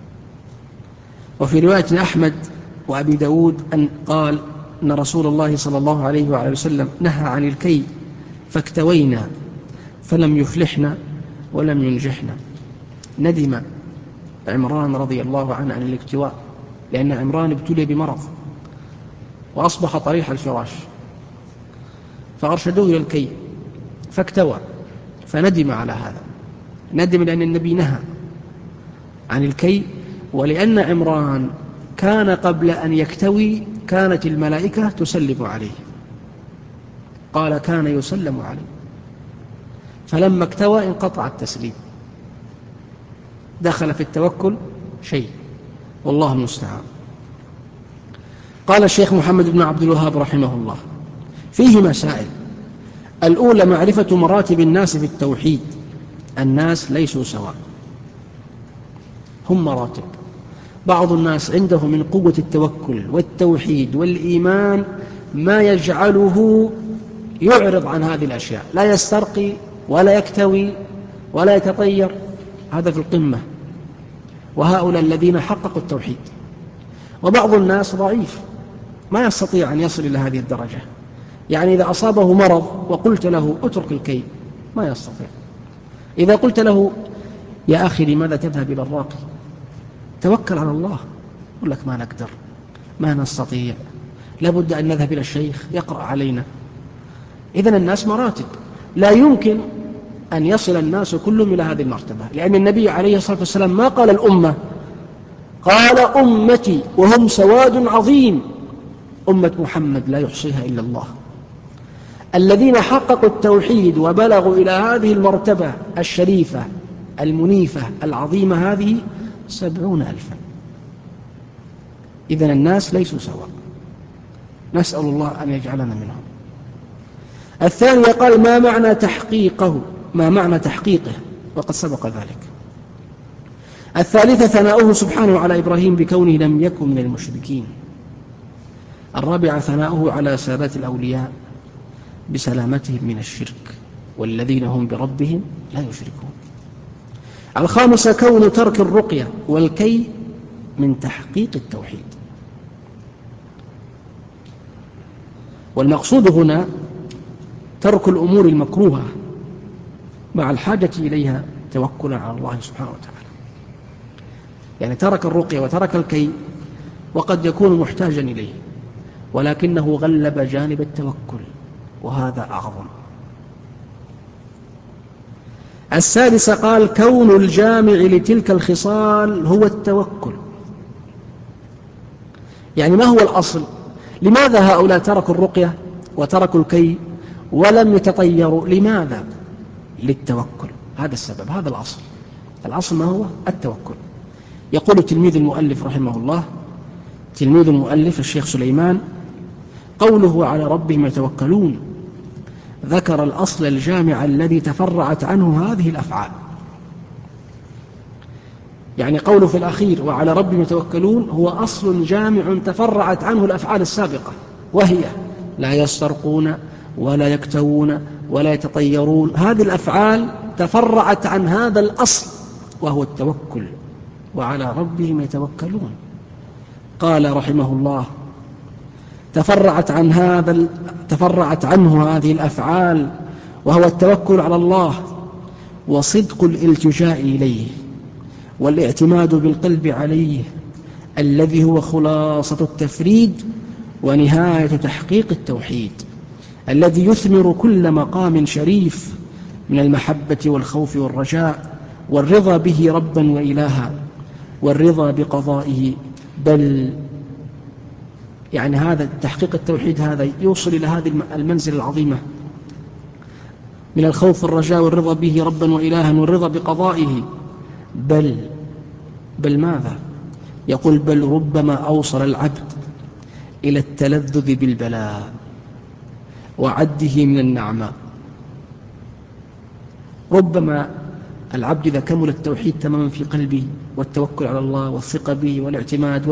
وفي رواية أحمد وأبي داود أن قال أن رسول الله صلى الله عليه وعلى آله وسلم نهى عن الكي فاكتوينا فلم يفلحنا ولم ينجحنا. ندم عمران رضي الله عنه عن الاكتواء لأن عمران ابتلي بمرض وأصبح طريح الفراش، فأرشدوه إلى الكي فاكتوى، فندم على هذا، ندم لأن النبي نهى عن الكي، ولأن عمران كان قبل أن يكتوي كانت الملائكة تسلم عليه، قال كان يسلم عليه، فلما اكتوى انقطع التسليم، دخل في التوكل شيء، والله المستعان. قال الشيخ محمد بن عبد الوهاب رحمه الله: فيه مسائل. الأولى معرفة مراتب الناس في التوحيد. الناس ليسوا سواء، هم مراتب. بعض الناس عنده من قوة التوكل والتوحيد والإيمان ما يجعله يعرض عن هذه الأشياء، لا يسترقي ولا يكتوي ولا يتطير، هذا في القمة، وهؤلاء الذين حققوا التوحيد. وبعض الناس ضعيف ما يستطيع أن يصل إلى هذه الدرجة، يعني إذا أصابه مرض وقلت له اترك الكي ما يستطيع. إذا قلت له يا أخي لماذا تذهب إلى الراقي، توكل على الله، يقول لك ما نقدر، ما نستطيع، لابد أن نذهب إلى الشيخ يقرأ علينا. إذن الناس مراتب، لا يمكن أن يصل الناس كلهم إلى هذه المرتبة، لأن النبي عليه الصلاة والسلام ما قال الأمة، قال أمتي وهم سواد عظيم، أمة محمد لا يحصيها إلا الله. الذين حققوا التوحيد وبلغوا إلى هذه المرتبة الشريفة المنيفة العظيمة هذه 70,000. إذن الناس ليسوا سواء، نسأل الله أن يجعلنا منهم. الثانية قال ما معنى تحقيقه، ما معنى تحقيقه، وقد سبق ذلك. الثالثة ثناؤه سبحانه على إبراهيم بكونه لم يكن من المشركين. الرابعة ثناؤه على سادات الأولياء بسلامتهم من الشرك والذين هم بربهم لا يشركون. الخامسة كون ترك الرقية والكي من تحقيق التوحيد. والمقصود هنا ترك الأمور المكروهة مع الحاجة إليها توكلا على الله سبحانه وتعالى، يعني ترك الرقية وترك الكي وقد يكون محتاجا إليه، ولكنه غلب جانب التوكل، وهذا أعظم. السادسة قال كون الجامع لتلك الخصال هو التوكل. يعني ما هو الأصل؟ لماذا هؤلاء تركوا الرقية وتركوا الكي ولم يتطيروا؟ لماذا؟ للتوكل، هذا السبب، هذا الأصل. الأصل ما هو؟ التوكل. يقول تلميذ المؤلف رحمه الله، تلميذ المؤلف الشيخ سليمان، قوله على ربهم يتوكلون ذكر الأصل الجامع الذي تفرعت عنه هذه الأفعال. يعني قوله في الأخير وعلى ربهم يتوكلون هو أصل جامع تفرعت عنه الأفعال السابقة، وهي لا يسترقون ولا يكتوون ولا يتطيرون. هذه الأفعال تفرعت عن هذا الأصل وهو التوكل، وعلى ربهم يتوكلون. قال رحمه الله تفرعت عنه هذه الأفعال وهو التوكل على الله وصدق الالتجاء إليه والاعتماد بالقلب عليه، الذي هو خلاصة التفريد ونهاية تحقيق التوحيد، الذي يثمر كل مقام شريف من المحبة والخوف والرجاء والرضا به ربا وإلها والرضا بقضائه. بل يعني هذا تحقيق التوحيد هذا يوصل إلى هذه المنزل العظيمة من الخوف والرجاء والرضا به ربا وإلها والرضا بقضائه. بل ماذا؟ يقول بل ربما أوصل العبد إلى التلذذ بالبلاء وعده من النعماء. ربما العبد إذا كمل التوحيد تماما في قلبه والتوكل على الله والثقة به والاعتماد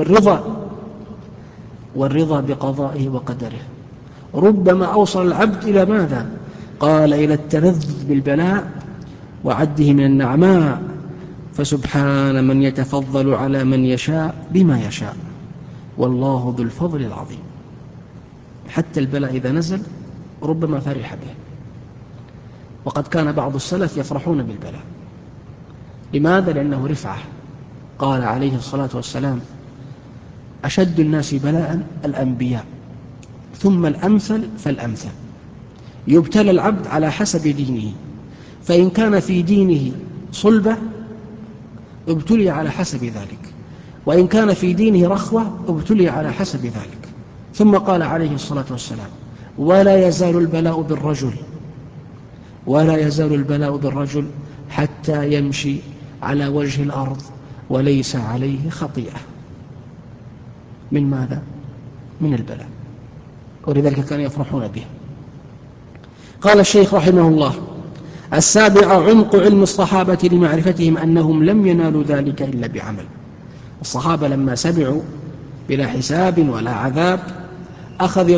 والرضا بقضائه وقدره، ربما أوصل العبد إلى ماذا؟ قال إلى التلذذ بالبلاء وعده من النعماء. فسبحان من يتفضل على من يشاء بما يشاء، والله ذو الفضل العظيم. حتى البلاء إذا نزل ربما فرح به، وقد كان بعض السلف يفرحون بالبلاء. لماذا؟ لأنه رفعة. قال عليه الصلاة والسلام أشد الناس بلاء الأنبياء، ثم الأمثل فالأمثل. يبتلى العبد على حسب دينه، فإن كان في دينه صلبة ابتلي على حسب ذلك، وإن كان في دينه رخوة ابتلي على حسب ذلك. ثم قال عليه الصلاة والسلام: ولا يزال البلاء بالرجل حتى يمشي على وجه الأرض وليس عليه خطيئة. من ماذا؟ من البلاء، ولذلك كانوا يفرحون به. قال الشيخ رحمه الله: السابع عمق علم الصحابة لمعرفتهم أنهم لم ينالوا ذلك إلا بعمل. الصحابة لما سمعوا بلا حساب ولا عذاب أخذوا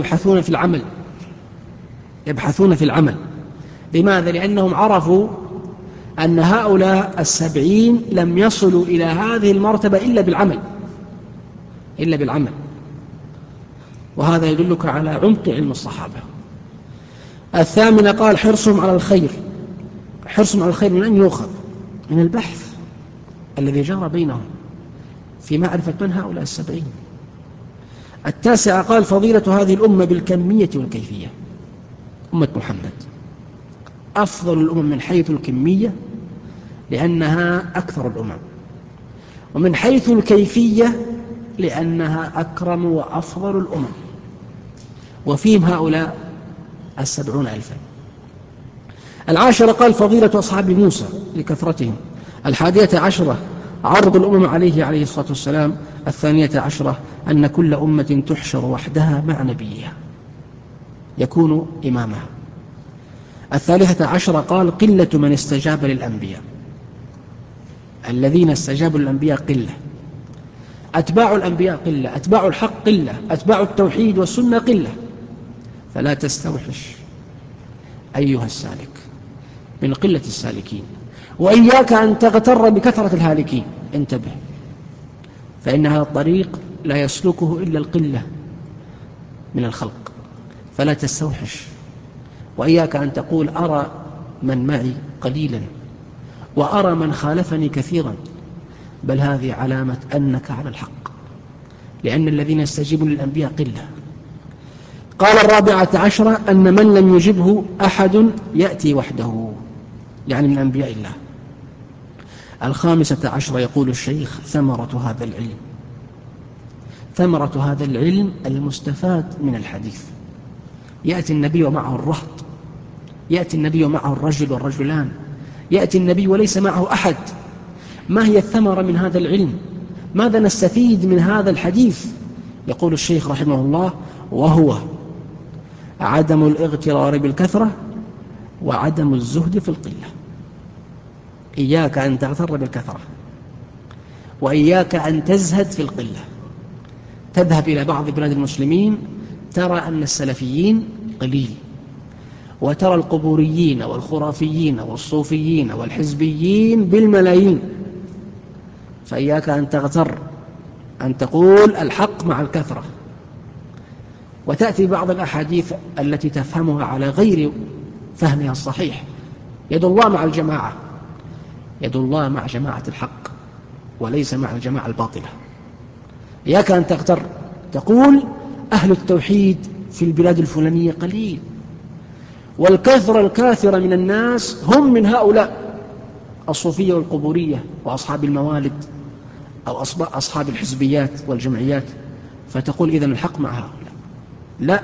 يبحثون في العمل. لماذا؟ لأنهم عرفوا أن هؤلاء 70 لم يصلوا إلى هذه المرتبة إلا بالعمل. وهذا يدلك على عمق علم الصحابة. الثامن قال: حرصهم على الخير من أن يؤخذ؟ من البحث الذي جرى بينهم في معرفة من هؤلاء 70. التاسع قال: فضيلة هذه الأمة بالكمية والكيفية. أمة محمد أفضل الأمم من حيث الكمية لأنها أكثر الأمم، ومن حيث الكيفية لأنها أكرم وأفضل الأمم، وفيهم هؤلاء 70,000. العاشر قال: فضيلة أصحاب موسى لكثرتهم. 11 عرض الأمم عليه الصلاة والسلام. 12 أن كل أمة تحشر وحدها مع نبيها يكون إمامها. 13 قال: قلة من استجاب للأنبياء. الذين استجابوا للأنبياء قلة، أتباع الأنبياء قلة، أتباع الحق قلة، أتباع التوحيد والسنة قلة. فلا تستوحش أيها السالك من قلة السالكين، وإياك أن تغتر بكثرة الهالكين. انتبه، فإن هذا الطريق لا يسلكه إلا القلة من الخلق، فلا تستوحش. وإياك أن تقول: أرى من معي قليلا وأرى من خالفني كثيرا، بل هذه علامة أنك على الحق، لأن الذين يستجيبون للأنبياء قلة. قال 14 أن من لم يجبه أحد يأتي وحده، يعني من أنبياء الله. 15 يقول الشيخ: ثمرة هذا العلم المستفاد من الحديث. يأتي النبي ومعه الرهط، يأتي النبي ومعه الرجل والرجلان، يأتي النبي وليس معه أحد. ما هي الثمرة من هذا العلم؟ ماذا نستفيد من هذا الحديث؟ يقول الشيخ رحمه الله: وهو عدم الاغترار بالكثرة وعدم الزهد في القلة. إياك أن تغتر بالكثرة، وإياك أن تزهد في القلة. تذهب إلى بعض بلاد المسلمين ترى أن السلفيين قليل، وترى القبوريين والخرافيين والصوفيين والحزبيين بالملايين. فإياك أن تغتر، أن تقول الحق مع الكثرة. وتأتي بعض الأحاديث التي تفهمها على غير فهمها الصحيح. يد الله مع الجماعة، يد الله مع جماعة الحق وليس مع الجماعة الباطلة. إياك أن تغتر تقول أهل التوحيد في البلاد الفلانية قليل، والكثرة الكاثرة من الناس هم من هؤلاء الصوفية والقبورية وأصحاب الموالد أو أصحاب الحزبيات والجمعيات، فتقول إذن الحق مع هؤلاء. لا،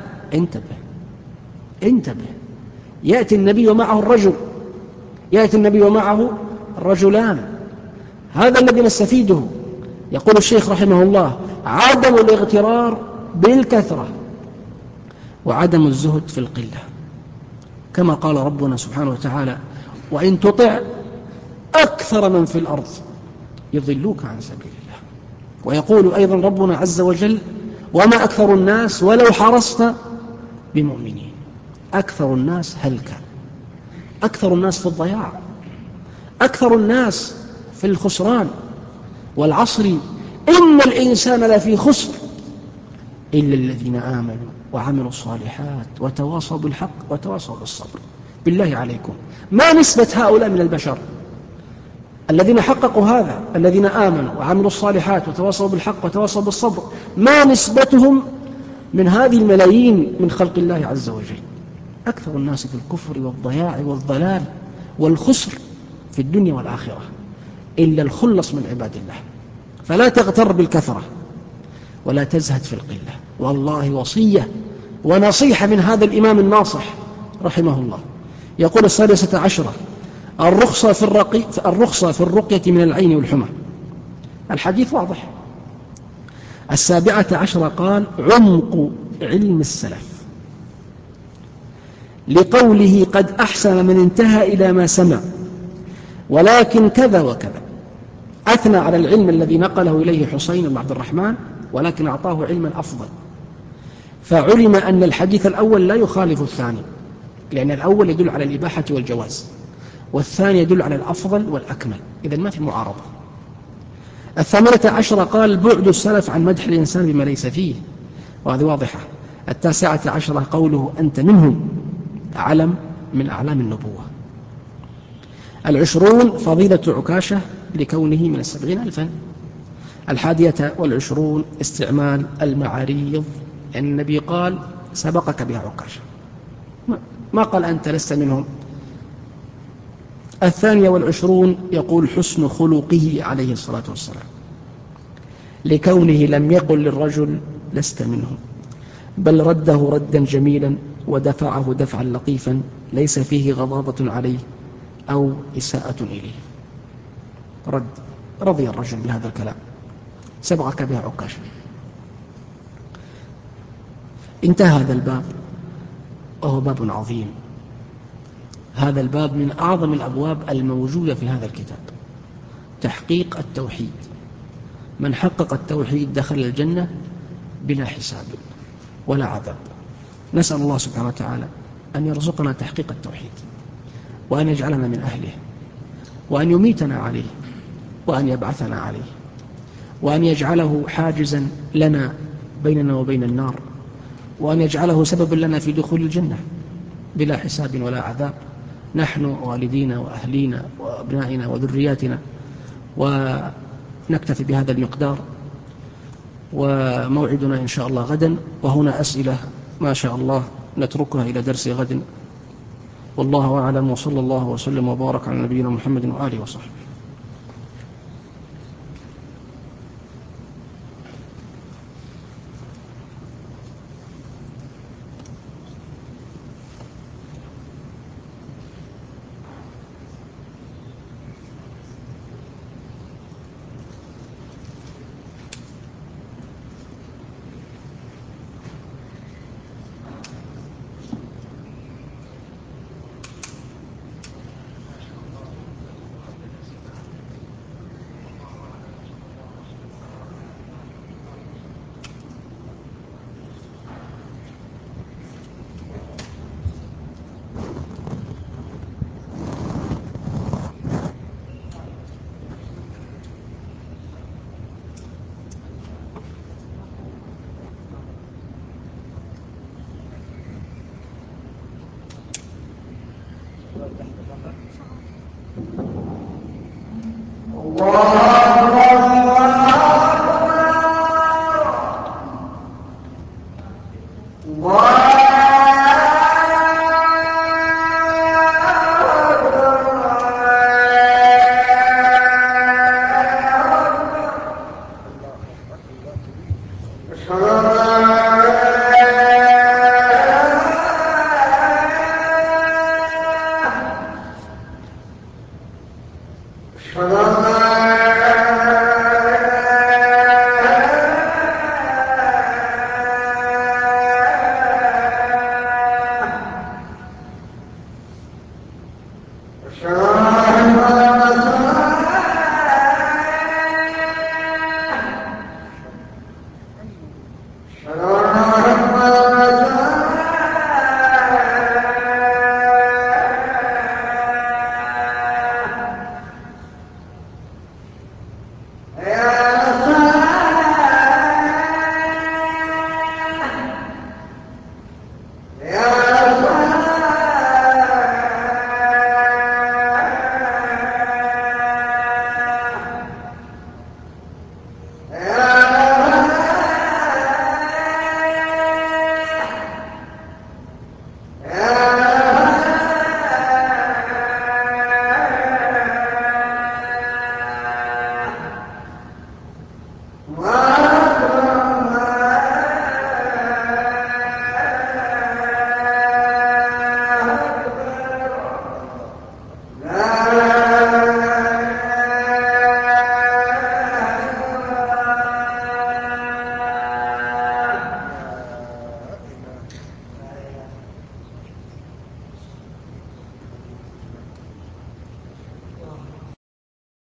انتبه. يأتي النبي ومعه الرجل، يأتي النبي ومعه الرجلان، هذا الذي نستفيده. يقول الشيخ رحمه الله: عدم الاغترار بالكثرة وعدم الزهد في القلة، كما قال ربنا سبحانه وتعالى: وإن تطع أكثر من في الأرض يضلوك عن سبيل الله. ويقول أيضا ربنا عز وجل: وما أكثر الناس ولو حرصت بمؤمنين. أكثر الناس هلكا، أكثر الناس في الضياع، أكثر الناس في الخسران. والعصر إن الإنسان لفي خسر إلا الذين آمنوا وعملوا الصالحات وتواصوا بالحق وتواصوا بالصبر. بالله عليكم، ما نسبة هؤلاء من البشر؟ الذين حققوا هذا، الذين آمنوا وعملوا الصالحات وتواصوا بالحق وتواصوا بالصبر، ما نسبتهم من هذه الملايين من خلق الله عز وجل؟ أكثر الناس في الكفر والضياع والضلال والخسر في الدنيا والآخرة، إلا الخلص من عباد الله. فلا تغتر بالكثرة ولا تزهد في القلة. والله وصية ونصيحة من هذا الإمام الناصح رحمه الله. يقول 16 الرخصة في الرقية من العين والحمى. الحديث واضح. 17 قال عمق علم السلف، لقوله قد أحسن من انتهى إلى ما سمع ولكن كذا وكذا. أثنى على العلم الذي نقله إليه حسين بن عبد الرحمن، ولكن أعطاه علما أفضل، فعلم أن الحديث الأول لا يخالف الثاني، لأن الأول يدل على الإباحة والجواز، والثاني يدل على الأفضل والأكمل، إذن ما في معارضة. 18 قال بعد السلف عن مدح الإنسان بما ليس فيه، وهذه واضحة. 19 قوله أنت منهم، علم من أعلام النبوة. 20 فضيلة عكاشة لكونه من 70 ألفا. 21 استعمال المعاريض، يعني النبي قال سبقك بها عكاشة، ما قال أنت لست منهم. 22 يقول حسن خلقه عليه الصلاة والسلام، لكونه لم يقل للرجل لست منهم، بل رده ردا جميلا ودفعه دفعا لطيفا ليس فيه غضاضة عليه أو إساءة إليه. رضي الرجل بهذا الكلام، سبقك بها عكاشة. انتهى هذا الباب، وهو باب عظيم. هذا الباب من أعظم الأبواب الموجودة في هذا الكتاب، تحقيق التوحيد. من حقق التوحيد دخل الجنة بلا حساب ولا عذاب. نسأل الله سبحانه وتعالى أن يرزقنا تحقيق التوحيد، وأن يجعلنا من أهله، وأن يميتنا عليه، وأن يبعثنا عليه، وأن يجعله حاجزا لنا بيننا وبين النار، وأن يجعله سببا لنا في دخول الجنة بلا حساب ولا عذاب، نحن ووالدينا وأهلينا وأبنائنا وذرياتنا. ونكتفي بهذا المقدار، وموعدنا إن شاء الله غدا. وهنا أسئلة ما شاء الله نتركها إلى درس غد. والله أعلم، وصلى الله وسلم وبارك على نبينا محمد وآله وصحبه.
Shalom.